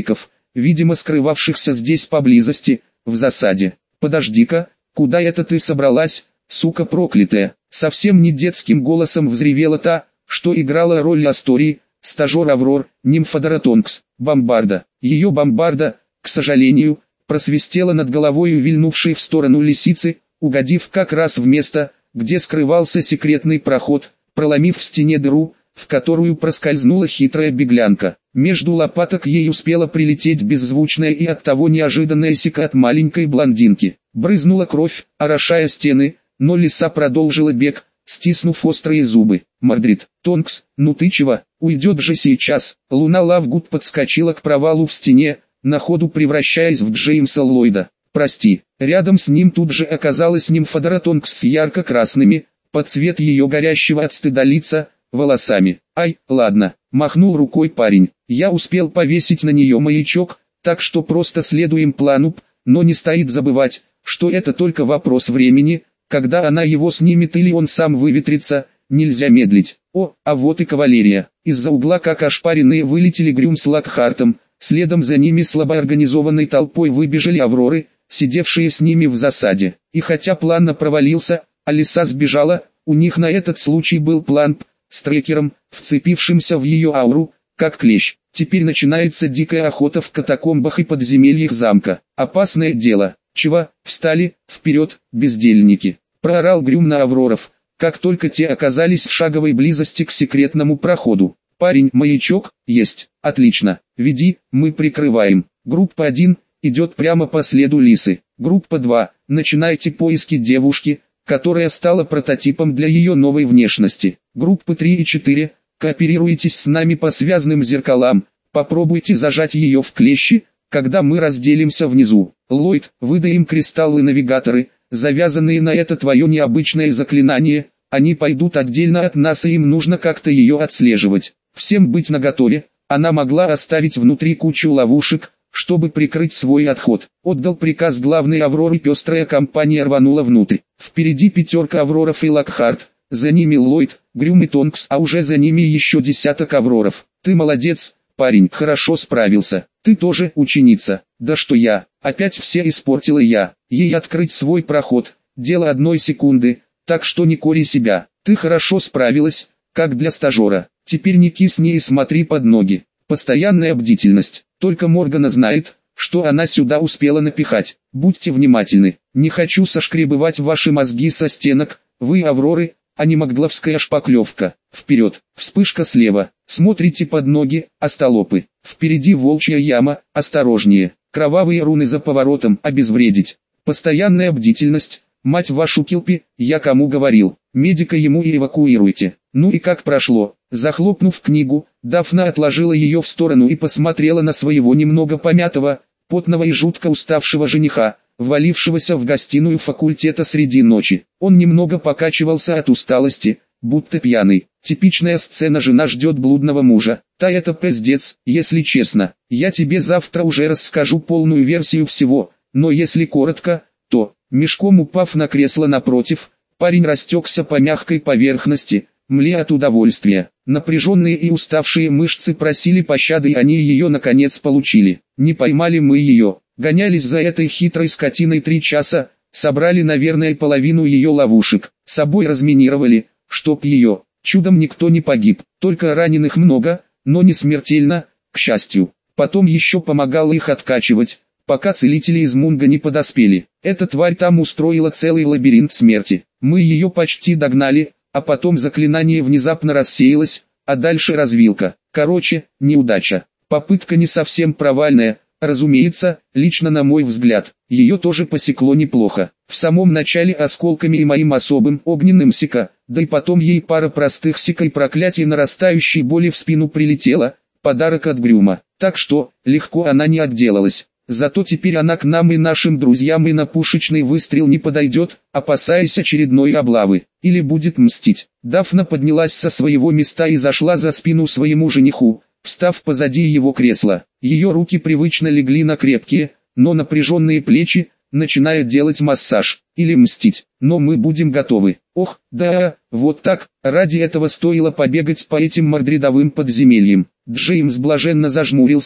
видимо скрывавшихся здесь поблизости, в засаде. «Подожди-ка, куда это ты собралась, сука проклятая?» Совсем не детским голосом взревела та, что играла роль Астории, стажер Аврор, нимфа Тонкс, бомбарда. Ее бомбарда, к сожалению, просвистела над головой вильнувшей в сторону лисицы, угодив как раз в место, где скрывался секретный проход, проломив в стене дыру, в которую проскользнула хитрая беглянка. Между лопаток ей успела прилететь беззвучная и оттого неожиданная сика от маленькой блондинки. Брызнула кровь, орошая стены, но лиса продолжила бег, стиснув острые зубы. «Мордрид, Тонкс, ну ты чего, уйдет же сейчас!» Луна Лавгуд подскочила к провалу в стене, на ходу превращаясь в Джеймса Ллойда. «Прости». Рядом с ним тут же оказалась нимфа Тонкс с ярко-красными, под цвет ее горящего от стыда лица, волосами. «Ай, ладно», — махнул рукой парень. «Я успел повесить на нее маячок, так что просто следуем плану, но не стоит забывать, что это только вопрос времени, когда она его снимет или он сам выветрится, нельзя медлить». О, а вот и кавалерия. Из-за угла как ошпаренные вылетели Грюм с Локхартом, следом за ними слабоорганизованной толпой выбежали Авроры, сидевшие с ними в засаде. И хотя план провалился, а лиса сбежала, у них на этот случай был план с трекером, вцепившимся в ее ауру, как клещ. Теперь начинается дикая охота в катакомбах и подземельях замка. Опасное дело. «Чего, встали, вперед, бездельники!» — проорал Грюм на Авроров, как только те оказались в шаговой близости к секретному проходу. «Парень, маячок, есть, отлично, веди, мы прикрываем. Группа 1, идет прямо по следу лисы. Группа 2, начинайте поиски девушки, которая стала прототипом для ее новой внешности. Группы 3 и 4, кооперируйтесь с нами по связанным зеркалам, попробуйте зажать ее в клещи, когда мы разделимся внизу. Ллойд, выдай им кристаллы-навигаторы, завязанные на это твое необычное заклинание, они пойдут отдельно от нас и им нужно как-то ее отслеживать. Всем быть наготове, она могла оставить внутри кучу ловушек, чтобы прикрыть свой отход. Отдал приказ главной Авроры, пестрая компания рванула внутрь. Впереди 5 Авроров и Локхарт, за ними Ллойд, Грюм и Тонкс, а уже за ними еще 10 Авроров. Ты молодец, парень, хорошо справился. Ты тоже ученица. Да что я, опять все испортила я. Ей открыть свой проход, дело одной секунды, так что не кори себя. Ты хорошо справилась, как для стажера. Теперь не кисни и смотри под ноги. Постоянная бдительность. Только Моргана знает, что она сюда успела напихать. Будьте внимательны. Не хочу сошкребывать ваши мозги со стенок. Вы Авроры, а не магдловская шпаклевка. Вперед, вспышка слева. Смотрите под ноги, остолопы. Впереди волчья яма, осторожнее. Кровавые руны за поворотом, обезвредить. Постоянная бдительность. Мать вашу Килпи, я кому говорил. Медика ему и эвакуируйте. Ну и как прошло? Захлопнув книгу, Дафна отложила ее в сторону и посмотрела на своего немного помятого, потного и жутко уставшего жениха, ввалившегося в гостиную факультета среди ночи. Он немного покачивался от усталости, будто пьяный. Типичная сцена: жена ждет блудного мужа. Та это пиздец, если честно. Я тебе завтра уже расскажу полную версию всего, но если коротко, то, мешком упав на кресло напротив, парень растекся по мягкой поверхности, мля от удовольствия. Напряженные и уставшие мышцы просили пощады, и они ее наконец получили. Не поймали мы ее, гонялись за этой хитрой скотиной 3 часа, собрали наверное половину ее ловушек, собой разминировали, чтоб ее, чудом никто не погиб, только раненых много, но не смертельно, к счастью. Потом еще помогал их откачивать, пока целители из Мунга не подоспели. Эта тварь там устроила целый лабиринт смерти. Мы ее почти догнали, а потом заклинание внезапно рассеялось, а дальше развилка. Короче, неудача. Попытка не совсем провальная, разумеется, лично на мой взгляд. Ее тоже посекло неплохо. В самом начале осколками и моим особым огненным сика, да и потом ей пара простых сика и проклятий нарастающей боли в спину прилетела, подарок от Грюма. Так что, легко она не отделалась. Зато теперь она к нам и нашим друзьям и на пушечный выстрел не подойдет, опасаясь очередной облавы, или будет мстить. Дафна поднялась со своего места и зашла за спину своему жениху, встав позади его кресла. Ее руки привычно легли на крепкие, но напряженные плечи, начиная делать массаж, или мстить. Но мы будем готовы. Ох, да, вот так, ради этого стоило побегать по этим мордридовым подземельям. Джеймс блаженно зажмурился,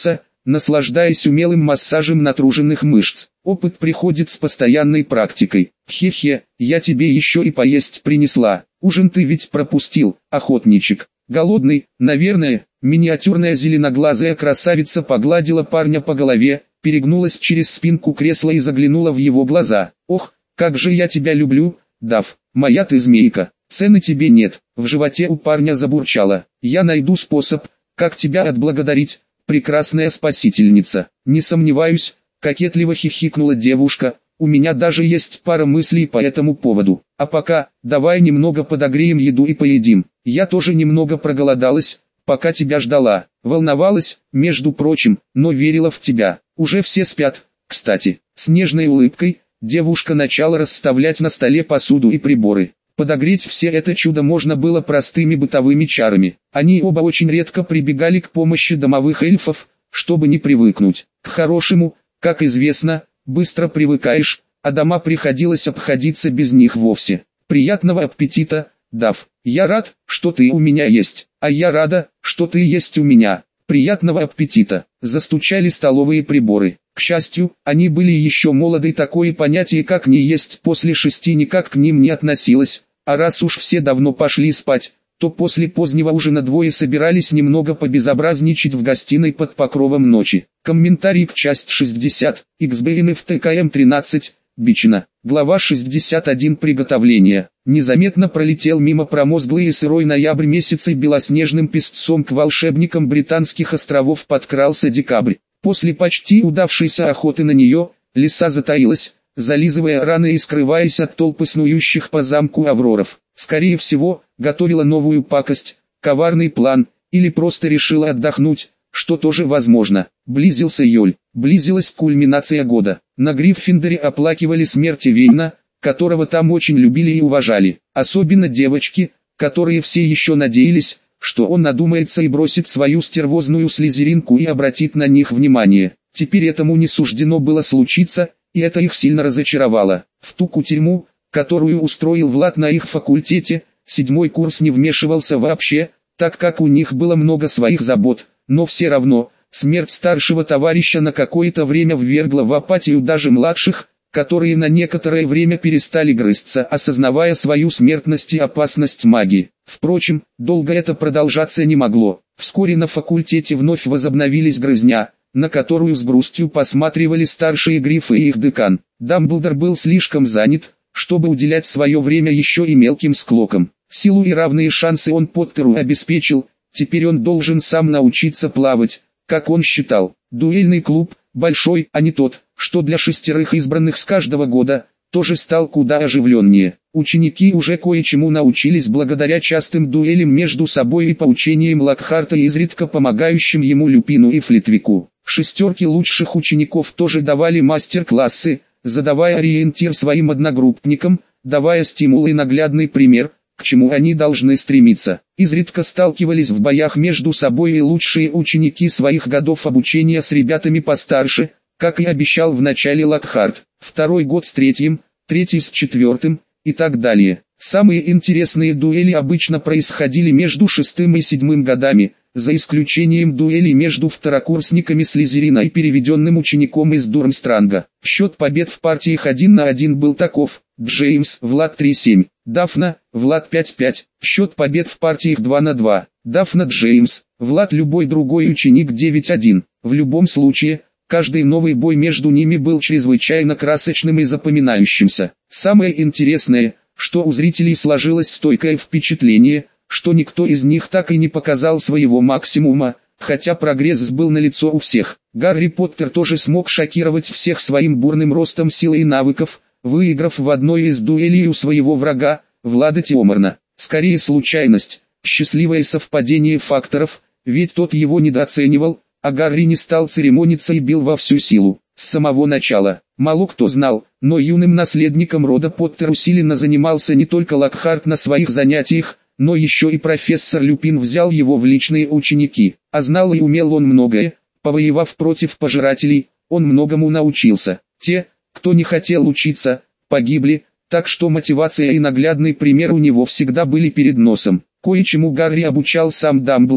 наслаждаясь умелым массажем натруженных мышц. Опыт приходит с постоянной практикой. Хе-хе, я тебе еще и поесть принесла. Ужин ты ведь пропустил, охотничек. Голодный, наверное. Миниатюрная зеленоглазая красавица погладила парня по голове, перегнулась через спинку кресла и заглянула в его глаза. Ох, как же я тебя люблю, Дав, моя ты змейка. Цены тебе нет. В животе у парня забурчало. Я найду способ, как тебя отблагодарить, прекрасная спасительница. Не сомневаюсь, кокетливо хихикнула девушка. У меня даже есть пара мыслей по этому поводу. А пока, давай немного подогреем еду и поедим. Я тоже немного проголодалась, пока тебя ждала. Волновалась, между прочим, но верила в тебя. Уже все спят. Кстати, с нежной улыбкой, девушка начала расставлять на столе посуду и приборы. Подогреть все это чудо можно было простыми бытовыми чарами. Они оба очень редко прибегали к помощи домовых эльфов, чтобы не привыкнуть. К хорошему, как известно, быстро привыкаешь, а дома приходилось обходиться без них вовсе. Приятного аппетита, Дав. Я рад, что ты у меня есть, а я рада, что ты есть у меня. Приятного аппетита. Застучали столовые приборы. К счастью, они были еще молоды, такое понятие как «не есть» после 6 никак к ним не относилось, а раз уж все давно пошли спать, то после позднего ужина двое собирались немного побезобразничать в гостиной под покровом ночи. Комментарий к часть 60, XBN в ТКМ-13, Бичина. Глава 61. Приготовление. Незаметно пролетел мимо промозглый и сырой ноябрь месяц, и белоснежным песцом к волшебникам британских островов подкрался декабрь. После почти удавшейся охоты на нее, лиса затаилась, зализывая раны и скрываясь от толпы снующих по замку авроров. Скорее всего, готовила новую пакость, коварный план, или просто решила отдохнуть, что тоже возможно. Близился июль, близилась кульминация года. На Гриффиндоре оплакивали смерть Вейна, которого там очень любили и уважали. Особенно девочки, которые все еще надеялись, что он надумается и бросит свою стервозную слизеринку и обратит на них внимание. Теперь этому не суждено было случиться, и это их сильно разочаровало. В ту кутерьму, которую устроил Влад на их факультете, 7-й курс не вмешивался вообще, так как у них было много своих забот, но все равно, смерть старшего товарища на какое-то время ввергла в апатию даже младших, которые на некоторое время перестали грызться, осознавая свою смертность и опасность магии. Впрочем, долго это продолжаться не могло. Вскоре на факультете вновь возобновились грызня, на которую с грустью посматривали старшие грифы и их декан. Дамблдор был слишком занят, чтобы уделять свое время еще и мелким склокам. Силу и равные шансы он Поттеру обеспечил, теперь он должен сам научиться плавать, как он считал. Дуэльный клуб, большой, а не тот, что для 6 избранных с каждого года, тоже стал куда оживленнее. Ученики уже кое-чему научились благодаря частым дуэлям между собой и поучениям Локхарта, изредка помогающим ему Люпину и Флитвику. 6 лучших учеников тоже давали мастер-классы, задавая ориентир своим одногруппникам, давая стимул и наглядный пример, к чему они должны стремиться. Изредка сталкивались в боях между собой и лучшие ученики своих годов обучения с ребятами постарше, как и обещал в начале Локхарт. 2-й год с 3-м, 3-й с 4-м, и так далее. Самые интересные дуэли обычно происходили между 6-м и 7-м годами, за исключением дуэлей между второкурсниками Слизерина и переведенным учеником из Дурмстранга. Счет побед в партиях 1-1 был таков: Джеймс, Влад 3-7, Дафна, Влад 5-5. Счет побед в партиях 2-2, Дафна, Джеймс, Влад, любой другой ученик 9-1. В любом случае, каждый новый бой между ними был чрезвычайно красочным и запоминающимся. Самое интересное, что у зрителей сложилось стойкое впечатление, что никто из них так и не показал своего максимума, хотя прогресс был налицо у всех. Гарри Поттер тоже смог шокировать всех своим бурным ростом силы и навыков, выиграв в одной из дуэлей у своего врага, Влада Тиомарна. Скорее случайность, счастливое совпадение факторов, ведь тот его недооценивал, а Гарри не стал церемониться и бил во всю силу. С самого начала, мало кто знал, но юным наследником рода Поттер усиленно занимался не только Локхарт на своих занятиях, но еще и профессор Люпин взял его в личные ученики. А знал и умел он многое, повоевав против пожирателей, он многому научился. Те, кто не хотел учиться, погибли, так что мотивация и наглядный пример у него всегда были перед носом. Кое-чему Гарри обучал сам Дамблдор,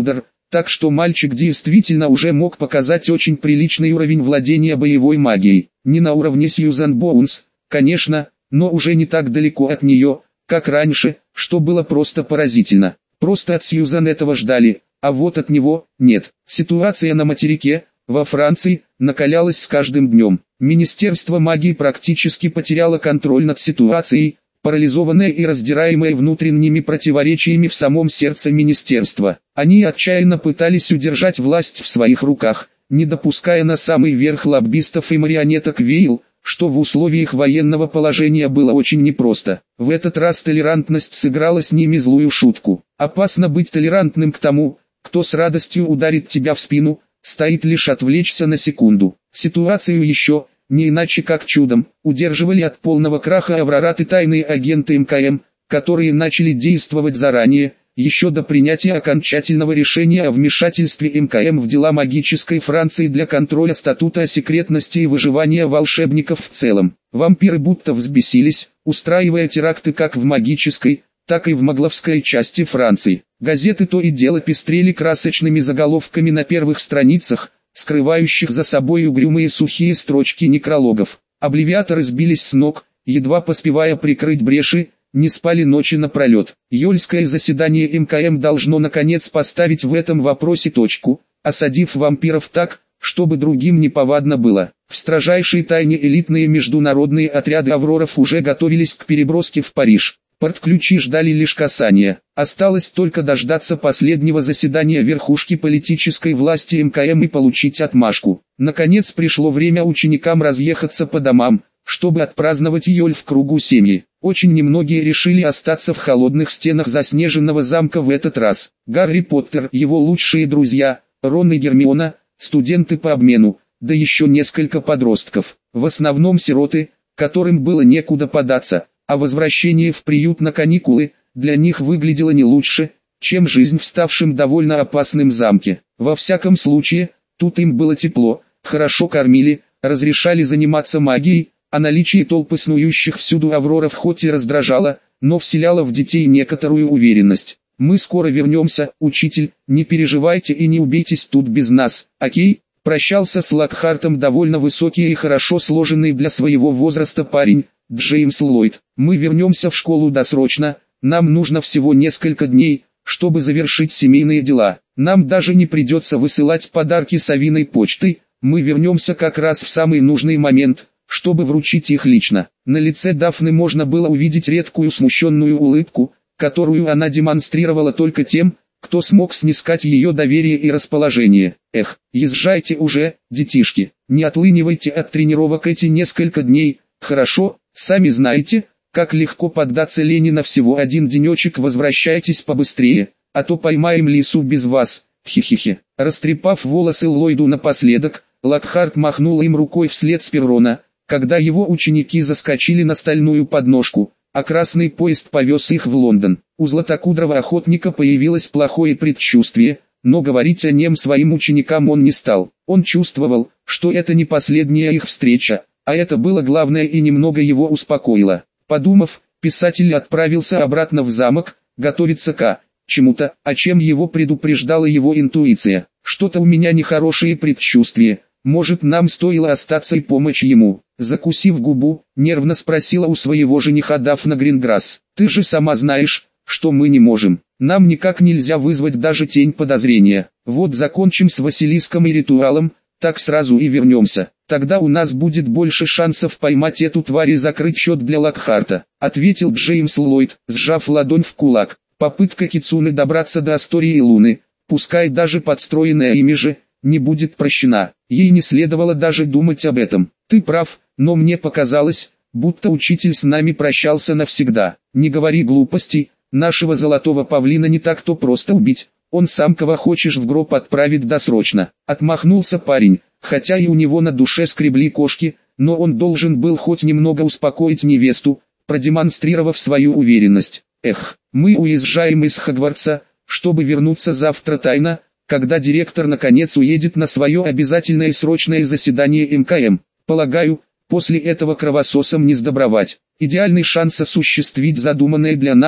так что мальчик действительно уже мог показать очень приличный уровень владения боевой магией. Не на уровне Сьюзан Боунс, конечно, но уже не так далеко от нее, как раньше, что было просто поразительно. Просто от Сьюзан этого ждали, а вот от него – нет. Ситуация на материке, во Франции, накалялась с каждым днем. Министерство магии практически потеряло контроль над ситуацией, парализованное и раздираемое внутренними противоречиями в самом сердце министерства. Они отчаянно пытались удержать власть в своих руках, не допуская на самый верх лоббистов и марионеток веял, что в условиях военного положения было очень непросто. В этот раз толерантность сыграла с ними злую шутку. Опасно быть толерантным к тому, кто с радостью ударит тебя в спину, стоит лишь отвлечься на секунду. Ситуацию еще, не иначе как чудом, удерживали от полного краха Аврорат и тайные агенты МКМ, которые начали действовать заранее, еще до принятия окончательного решения о вмешательстве МКМ в дела магической Франции для контроля статута о секретности и выживания волшебников в целом. Вампиры будто взбесились, устраивая теракты как в магической, так и в магловской части Франции. Газеты то и дело пестрели красочными заголовками на первых страницах, скрывающих за собой угрюмые сухие строчки некрологов. Аббревиаторы сбились с ног, едва поспевая прикрыть бреши, не спали ночи напролет. Июльское заседание МКМ должно наконец поставить в этом вопросе точку, осадив вампиров так, чтобы другим неповадно было. В строжайшей тайне элитные международные отряды Авроров уже готовились к переброске в Париж. Портключи ждали лишь касания. Осталось только дождаться последнего заседания верхушки политической власти МКМ и получить отмашку. Наконец пришло время ученикам разъехаться по домам, чтобы отпраздновать июль в кругу семьи. Очень немногие решили остаться в холодных стенах заснеженного замка в этот раз. Гарри Поттер, его лучшие друзья, Рон и Гермиона, студенты по обмену, да еще несколько подростков. В основном сироты, которым было некуда податься, а возвращение в приют на каникулы для них выглядело не лучше, чем жизнь в ставшем довольно опасном замке. Во всяком случае, тут им было тепло, хорошо кормили, разрешали заниматься магией, а наличие толпы снующих всюду Авроров хоть и раздражало, но вселяло в детей некоторую уверенность. «Мы скоро вернемся, учитель, не переживайте и не убейтесь тут без нас, окей?» Прощался с Локхартом довольно высокий и хорошо сложенный для своего возраста парень, Джеймс Ллойд. «Мы вернемся в школу досрочно, нам нужно всего несколько дней, чтобы завершить семейные дела. Нам даже не придется высылать подарки совиной почтой, мы вернемся как раз в самый нужный момент, чтобы вручить их лично». На лице Дафны можно было увидеть редкую смущенную улыбку, которую она демонстрировала только тем, кто смог снискать ее доверие и расположение. «Эх, езжайте уже, детишки, не отлынивайте от тренировок эти несколько дней, хорошо, сами знаете, как легко поддаться лени на всего один денечек, возвращайтесь побыстрее, а то поймаем лису без вас, хихихи». Растрепав волосы Ллойду напоследок, Локхарт махнул им рукой вслед с перрона, когда его ученики заскочили на стальную подножку, а красный поезд повез их в Лондон. У златокудрого охотника появилось плохое предчувствие, но говорить о нем своим ученикам он не стал. Он чувствовал, что это не последняя их встреча, а это было главное и немного его успокоило. Подумав, писатель отправился обратно в замок, готовиться к чему-то, о чем его предупреждала его интуиция. «Что-то у меня нехорошее предчувствие, может, нам стоило остаться и помочь ему?» Закусив губу, нервно спросила у своего жениха Дафна Гринграсс. «Ты же сама знаешь, что мы не можем. Нам никак нельзя вызвать даже тень подозрения. Вот закончим с Василиском и ритуалом, так сразу и вернемся. Тогда у нас будет больше шансов поймать эту тварь и закрыть счет для Локхарта», ответил Джеймс Ллойд, сжав ладонь в кулак. Попытка Кицуны добраться до Астории и Луны, пускай даже подстроенная ими же, не будет прощена. Ей не следовало даже думать об этом. «Ты прав, но мне показалось, будто учитель с нами прощался навсегда. Не говори глупостей, нашего золотого павлина не так-то просто убить, он сам кого хочешь в гроб отправит досрочно». Отмахнулся парень, хотя и у него на душе скребли кошки, но он должен был хоть немного успокоить невесту, продемонстрировав свою уверенность. «Эх, мы уезжаем из Хогвартса, чтобы вернуться завтра тайно, когда директор наконец уедет на свое обязательное срочное заседание МКМ. Полагаю, после этого кровососам не сдобровать. Идеальный шанс осуществить задуманное для нас,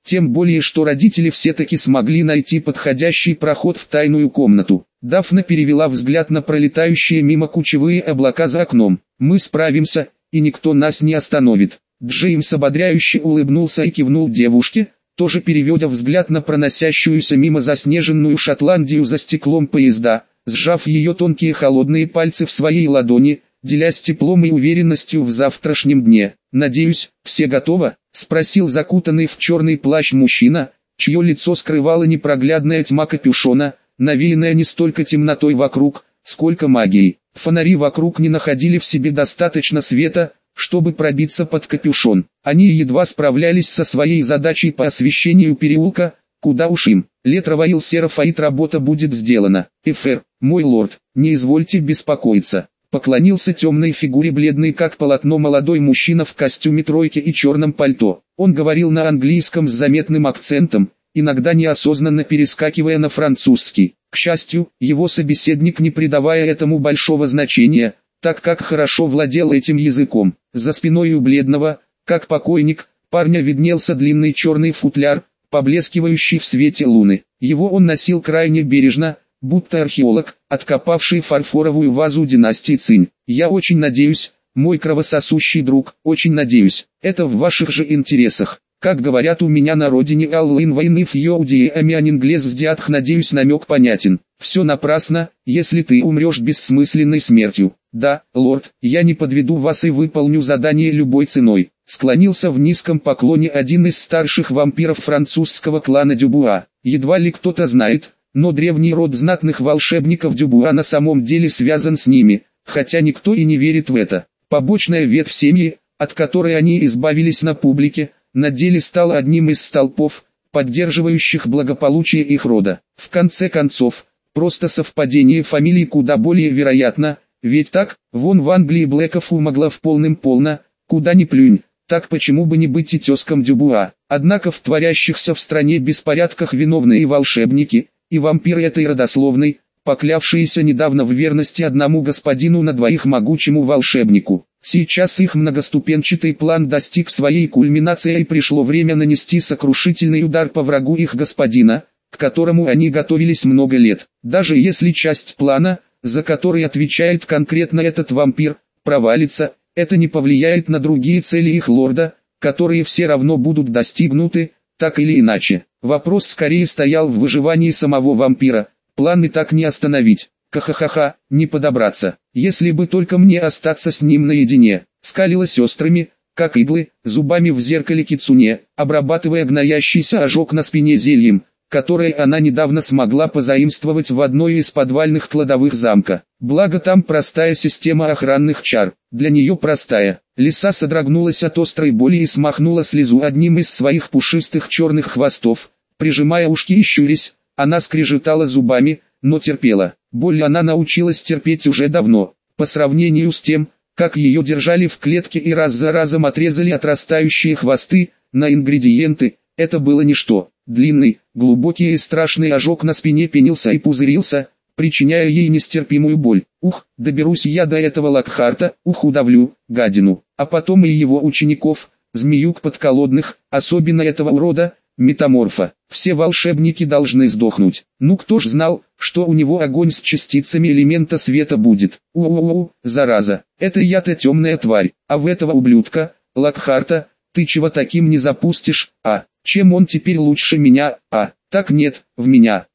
тем более что родители все-таки смогли найти подходящий проход в тайную комнату. Дафна перевела взгляд на пролетающие мимо кучевые облака за окном. «Мы справимся, и никто нас не остановит». Джеймс ободряюще улыбнулся и кивнул девушке, тоже переведя взгляд на проносящуюся мимо заснеженную Шотландию за стеклом поезда, сжав ее тонкие холодные пальцы в своей ладони, делясь теплом и уверенностью в завтрашнем дне. «Надеюсь, все готово?» — спросил закутанный в черный плащ мужчина, чье лицо скрывала непроглядная тьма капюшона, навеянная не столько темнотой вокруг, сколько магией. Фонари вокруг не находили в себе достаточно света, чтобы пробиться под капюшон. Они едва справлялись со своей задачей по освещению переулка, куда уж им. Летроваил Серафаит, работа будет сделана. Эфер, мой лорд, не извольте беспокоиться. Поклонился темной фигуре бледный как полотно молодой мужчина в костюме тройки и черном пальто. Он говорил на английском с заметным акцентом, иногда неосознанно перескакивая на французский. К счастью, его собеседник, не придавая этому большого значения, так как хорошо владел этим языком. За спиной у бледного, как покойник, парня виднелся длинный черный футляр, поблескивающий в свете луны. Его он носил крайне бережно, будто археолог, откопавший фарфоровую вазу династии Цинь. «Я очень надеюсь, мой кровососущий друг, очень надеюсь, это в ваших же интересах. Как говорят у меня на родине, Аллин войны в Йоуди Амиан Инглес вздятх, надеюсь, намек понятен. Все напрасно, если ты умрешь бессмысленной смертью. Да, лорд, я не подведу вас и выполню задание любой ценой». Склонился в низком поклоне один из старших вампиров французского клана Дюбуа. Едва ли кто-то знает, но древний род знатных волшебников Дюбуа на самом деле связан с ними, хотя никто и не верит в это. Побочная ветвь семьи, от которой они избавились на публике, на деле стала одним из столпов, поддерживающих благополучие их рода. В конце концов, просто совпадение фамилий куда более вероятно, ведь так, вон в Англии Блэков умогла в полным-полно, куда ни плюнь, так почему бы не быть и тезкам Дюбуа. Однако в творящихся в стране беспорядках виновны и волшебники, и вампиры этой родословной, поклявшиеся недавно в верности одному господину на двоих могучему волшебнику. Сейчас их многоступенчатый план достиг своей кульминации, и пришло время нанести сокрушительный удар по врагу их господина, к которому они готовились много лет. Даже если часть плана, за который отвечает конкретно этот вампир, провалится, это не повлияет на другие цели их лорда, которые все равно будут достигнуты, так или иначе. Вопрос скорее стоял в выживании самого вампира, планы так не остановить. Ха-ха-ха, не подобраться. Если бы только мне остаться с ним наедине. Скалилась острыми, как иглы, зубами в зеркале кицуне, обрабатывая гноящийся ожог на спине зельем, которое она недавно смогла позаимствовать в одной из подвальных кладовых замка. Благо там простая система охранных чар. Для нее простая. Лиса содрогнулась от острой боли и смахнула слезу одним из своих пушистых черных хвостов. Прижимая ушки и щурясь, она скрежетала зубами, но терпела. Боль она научилась терпеть уже давно. По сравнению с тем, как ее держали в клетке и раз за разом отрезали отрастающие хвосты, на ингредиенты, это было ничто. Длинный, глубокий и страшный ожог на спине пенился и пузырился, причиняя ей нестерпимую боль. Ух, доберусь я до этого Локхарта, ух, удавлю, гадину. А потом и его учеников, змеюк подколодных, особенно этого урода, метаморфа. Все волшебники должны сдохнуть. Ну кто ж знал, что у него огонь с частицами элемента света будет. У-у-у, зараза, это я-то темная тварь, а в этого ублюдка, Локхарта, ты чего таким не запустишь, а? Чем он теперь лучше меня, а? Так нет, в меня,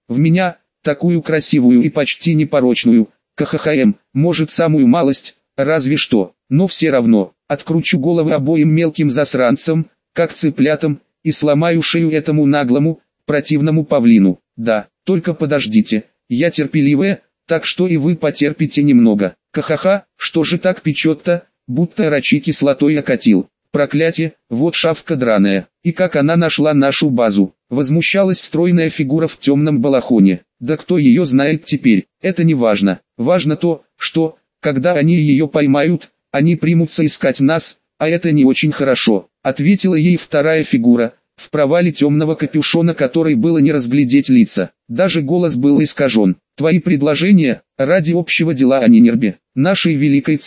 такую красивую и почти непорочную, КХХМ, может самую малость, разве что, но все равно, откручу головы обоим мелким засранцам, как цыплятам, и сломаю шею этому наглому, противному павлину. Да, только подождите, я терпеливая, так что и вы потерпите немного. Ха-ха-ха, что же так печет-то, будто рачи кислотой окатил. Проклятие, вот шавка драная. И как она нашла нашу базу? Возмущалась стройная фигура в темном балахоне. Да кто ее знает теперь, это не важно. Важно то, что, когда они ее поймают, они примутся искать нас, а это не очень хорошо. Ответила ей вторая фигура, в провале темного капюшона которой было не разглядеть лица. Даже голос был искажен. Твои предложения, ради общего дела о Нинербе, нашей великой цели.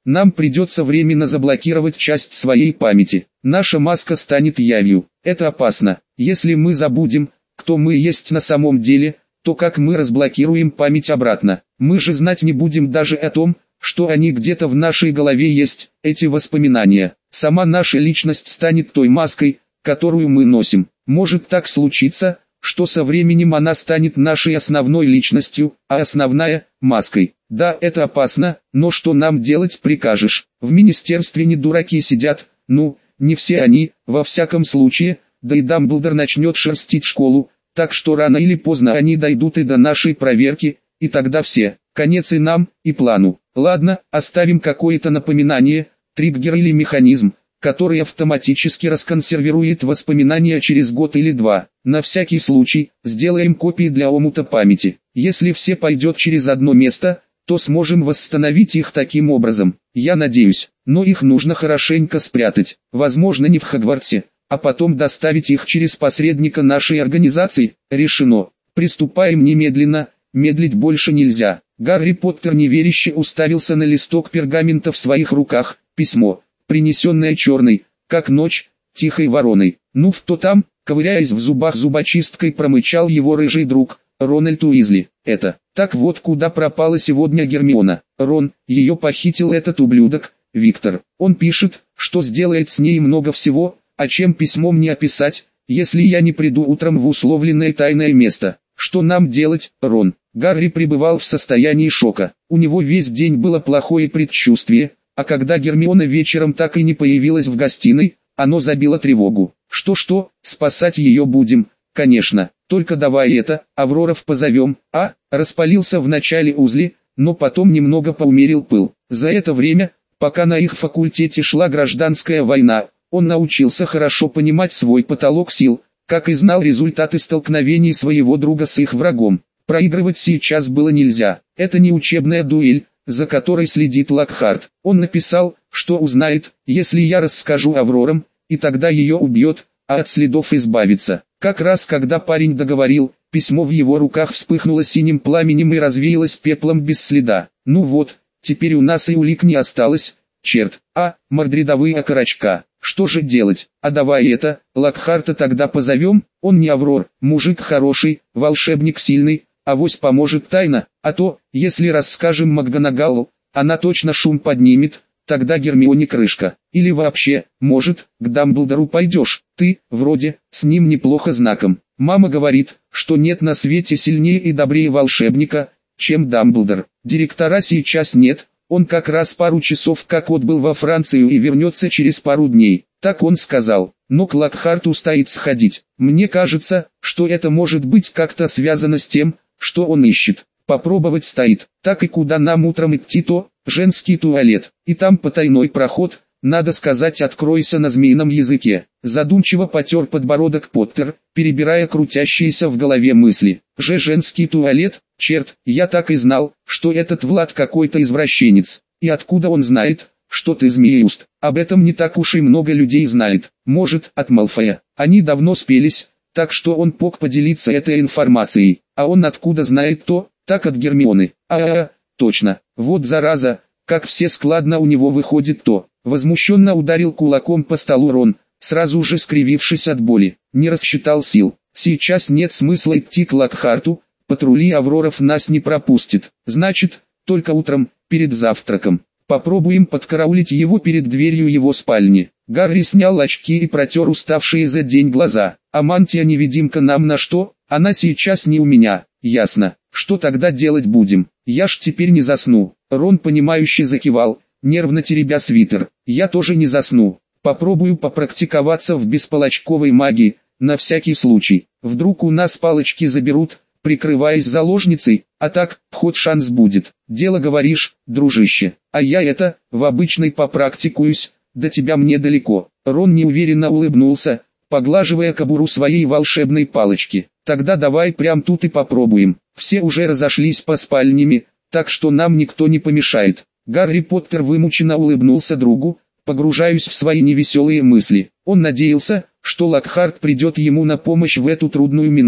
Нам придется временно заблокировать часть своей памяти. Наша маска станет явью. Это опасно. Если мы забудем, кто мы есть на самом деле, то как мы разблокируем память обратно? Мы же знать не будем даже о том, что они где-то в нашей голове есть, эти воспоминания. Сама наша личность станет той маской, которую мы носим. Может так случиться, что со временем она станет нашей основной личностью, а основная – маской. Да, это опасно, но что нам делать прикажешь? В министерстве не дураки сидят, ну, не все они, во всяком случае, да и Дамблдор начнет шерстить школу, так что рано или поздно они дойдут и до нашей проверки, и тогда все, конец и нам, и плану. Ладно, оставим какое-то напоминание, триггер или механизм, который автоматически расконсервирует воспоминания через год или два. На всякий случай, сделаем копии для омута памяти. Если все пойдет через одно место, то сможем восстановить их таким образом. Я надеюсь, но их нужно хорошенько спрятать. Возможно, не в Хогвартсе, а потом доставить их через посредника нашей организации. Решено. Приступаем немедленно, медлить больше нельзя. Гарри Поттер неверяще уставился на листок пергамента в своих руках. Письмо, принесенное черной, как ночь, тихой вороной. Ну что там, ковыряясь в зубах зубочисткой, промычал его рыжий друг, Рональд Уизли. Это, так вот куда пропала сегодня Гермиона. Рон, ее похитил этот ублюдок, Виктор. Он пишет, что сделает с ней много всего, а чем письмом не описать, если я не приду утром в условленное тайное место. Что нам делать, Рон? Гарри пребывал в состоянии шока. У него весь день было плохое предчувствие, а когда Гермиона вечером так и не появилась в гостиной, оно забило тревогу. Что-что, спасать ее будем, конечно, только давай это, Авроров позовем, распалился в начале Узли, но потом немного поумерил пыл. За это время, пока на их факультете шла гражданская война, он научился хорошо понимать свой потолок сил, как и знал результаты столкновений своего друга с их врагом. Проигрывать сейчас было нельзя, это не учебная дуэль, за которой следит Локхарт. Он написал, что узнает, если я расскажу Аврорам, и тогда ее убьет, а от следов избавится. Как раз когда парень договорил, письмо в его руках вспыхнуло синим пламенем и развеялось пеплом без следа. Ну вот, теперь у нас и улик не осталось, черт, мордредовые окорочка. Что же делать? А давай это, Локхарта тогда позовем, он не Аврор, мужик хороший, волшебник сильный, авось поможет тайно, а то, если расскажем МакГонагалу, она точно шум поднимет, тогда Гермионе крышка. Или вообще, может, к Дамблдору пойдешь, ты, вроде, с ним неплохо знаком. Мама говорит, что нет на свете сильнее и добрее волшебника, чем Дамблдор. Директора сейчас нет, он как раз пару часов как отбыл во Францию и вернется через пару дней. Так он сказал, но к Локхарту стоит сходить. Мне кажется, что это может быть как-то связано с тем, что он ищет. Попробовать стоит. Так и куда нам утром идти, то женский туалет. И там потайной проход, надо сказать, откройся на змеином языке. Задумчиво потер подбородок Поттер, перебирая крутящиеся в голове мысли. Женский туалет, черт, я так и знал, что этот Влад какой-то извращенец. И откуда он знает, что ты змееуст? Об этом не так уж и много людей знает. Может, от Малфоя. Они давно спелись, так что он мог поделиться этой информацией. А он откуда знает то? Так от Гермионы. Точно. Вот зараза, как все складно у него выходит то. Возмущенно ударил кулаком по столу Рон, сразу же скривившись от боли. Не рассчитал сил. Сейчас нет смысла идти к Локхарту, патрули Авроров нас не пропустят. Значит, только утром, перед завтраком. Попробуем подкараулить его перед дверью его спальни. Гарри снял очки и протер уставшие за день глаза. А мантия-невидимка нам на что? Она сейчас не у меня. Ясно. Что тогда делать будем? Я ж теперь не засну. Рон понимающе закивал, нервно теребя свитер. Я тоже не засну. Попробую попрактиковаться в бесполочковой магии, на всякий случай. Вдруг у нас палочки заберут, прикрываясь заложницей, а так, хоть шанс будет. Дело говоришь, дружище. А я в обычной попрактикуюсь, до тебя мне далеко. Рон неуверенно улыбнулся, поглаживая кобуру своей волшебной палочки. Тогда давай прям тут и попробуем. Все уже разошлись по спальнями, так что нам никто не помешает. Гарри Поттер вымученно улыбнулся другу, погружаясь в свои невеселые мысли. Он надеялся, что Локхарт придет ему на помощь в эту трудную минуту.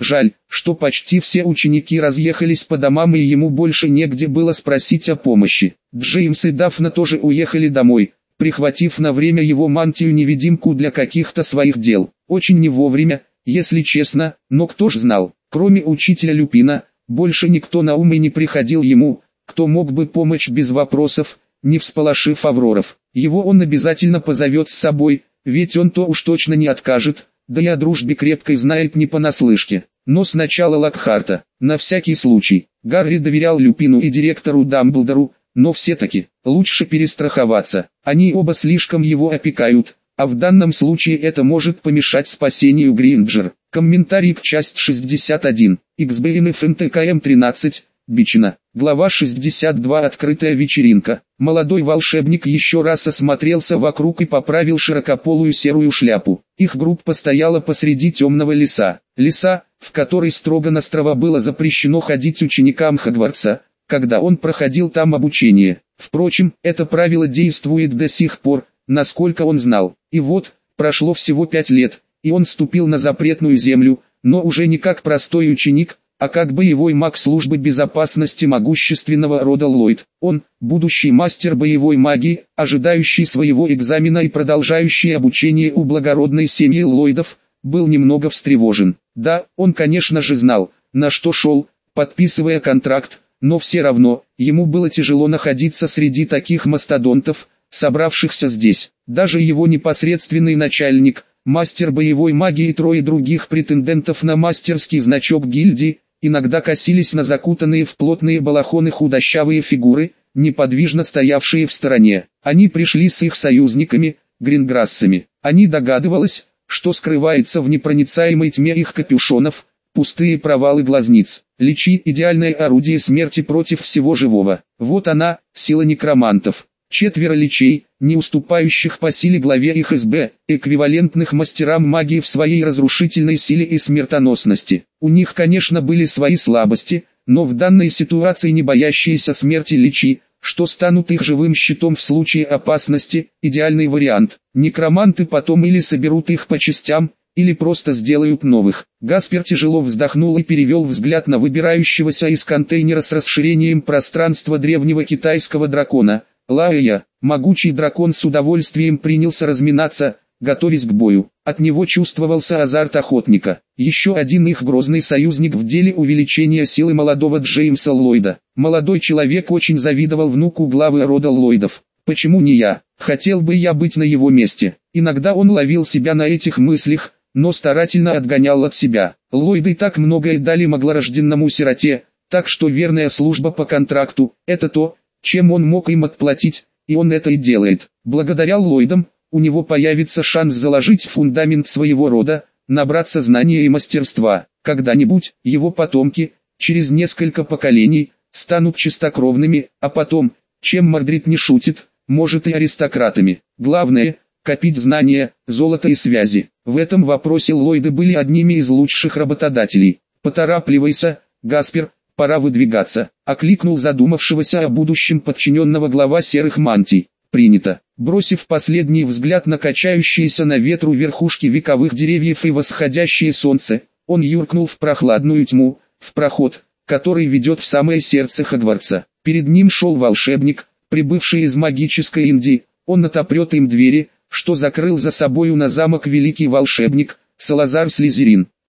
Жаль, что почти все ученики разъехались по домам и ему больше негде было спросить о помощи. Джеймс и Дафна тоже уехали домой, прихватив на время его мантию-невидимку для каких-то своих дел. Очень не вовремя, если честно, но кто ж знал, кроме учителя Люпина, больше никто на ум и не приходил ему, кто мог бы помочь без вопросов, не всполошив Авроров. Его он обязательно позовет с собой, ведь он-то уж точно не откажет, да и о дружбе крепкой знает не понаслышке. Но сначала Локхарта, на всякий случай. Гарри доверял Люпину и директору Дамблдору, но все-таки, лучше перестраховаться. Они оба слишком его опекают, а в данном случае это может помешать спасению Гринджер. Комментарий к часть 61. XBNF НТКМ 13. Бичина. Глава 62. Открытая вечеринка. Молодой волшебник еще раз осмотрелся вокруг и поправил широкополую серую шляпу. Их группа стояла посреди темного леса. Леса, в который строго-настрого было запрещено ходить ученикам Хогвартса, когда он проходил там обучение. Впрочем, это правило действует до сих пор, насколько он знал. И вот, прошло всего 5 лет, и он ступил на запретную землю, но уже не как простой ученик, а как боевой маг службы безопасности могущественного рода Ллойд. Он, будущий мастер боевой магии, ожидающий своего экзамена и продолжающий обучение у благородной семьи Ллойдов, был немного встревожен. Да, он конечно же знал, на что шел, подписывая контракт, но все равно, ему было тяжело находиться среди таких мастодонтов, собравшихся здесь. Даже его непосредственный начальник, мастер боевой магии и трое других претендентов на мастерский значок гильдии, иногда косились на закутанные в плотные балахоны худощавые фигуры, неподвижно стоявшие в стороне. Они пришли с их союзниками, гринграссами. Они догадывались, что скрывается в непроницаемой тьме их капюшонов, пустые провалы глазниц. Личи – идеальное орудие смерти против всего живого. Вот она, сила некромантов. 4 личей, не уступающих по силе главе их СБ, эквивалентных мастерам магии в своей разрушительной силе и смертоносности. У них, конечно, были свои слабости, но в данной ситуации не боящиеся смерти личи, что станут их живым щитом в случае опасности, идеальный вариант. Некроманты потом или соберут их по частям, или просто сделают новых. Гаспер тяжело вздохнул и перевел взгляд на выбирающегося из контейнера с расширением пространства древнего китайского дракона. Лаэя, могучий дракон с удовольствием принялся разминаться, готовясь к бою. От него чувствовался азарт охотника. Еще один их грозный союзник в деле увеличения силы молодого Джеймса Ллойда. Молодой человек очень завидовал внуку главы рода Ллойдов. Почему не я? Хотел бы я быть на его месте. Иногда он ловил себя на этих мыслях, но старательно отгонял от себя. Ллойды так многое дали маглорожденному сироте, так что верная служба по контракту – это то, чем он мог им отплатить, и он это и делает. Благодаря Ллойдам, у него появится шанс заложить фундамент своего рода, набраться знания и мастерства. Когда-нибудь, его потомки, через несколько поколений, станут чистокровными, а потом, чем Мордрид не шутит, может и аристократами. Главное – копить знания, золото и связи. В этом вопросе Ллойды были одними из лучших работодателей. «Поторапливайся, Гаспер, пора выдвигаться», — окликнул задумавшегося о будущем подчиненного глава серых мантий. «Принято». Бросив последний взгляд на качающиеся на ветру верхушки вековых деревьев и восходящее солнце, он юркнул в прохладную тьму, в проход, который ведет в самое сердце Хогвартса. Перед ним шел волшебник, прибывший из магической Индии. Он отопрет им двери, что закрыл за собою на замок великий волшебник, Салазар Слизерин.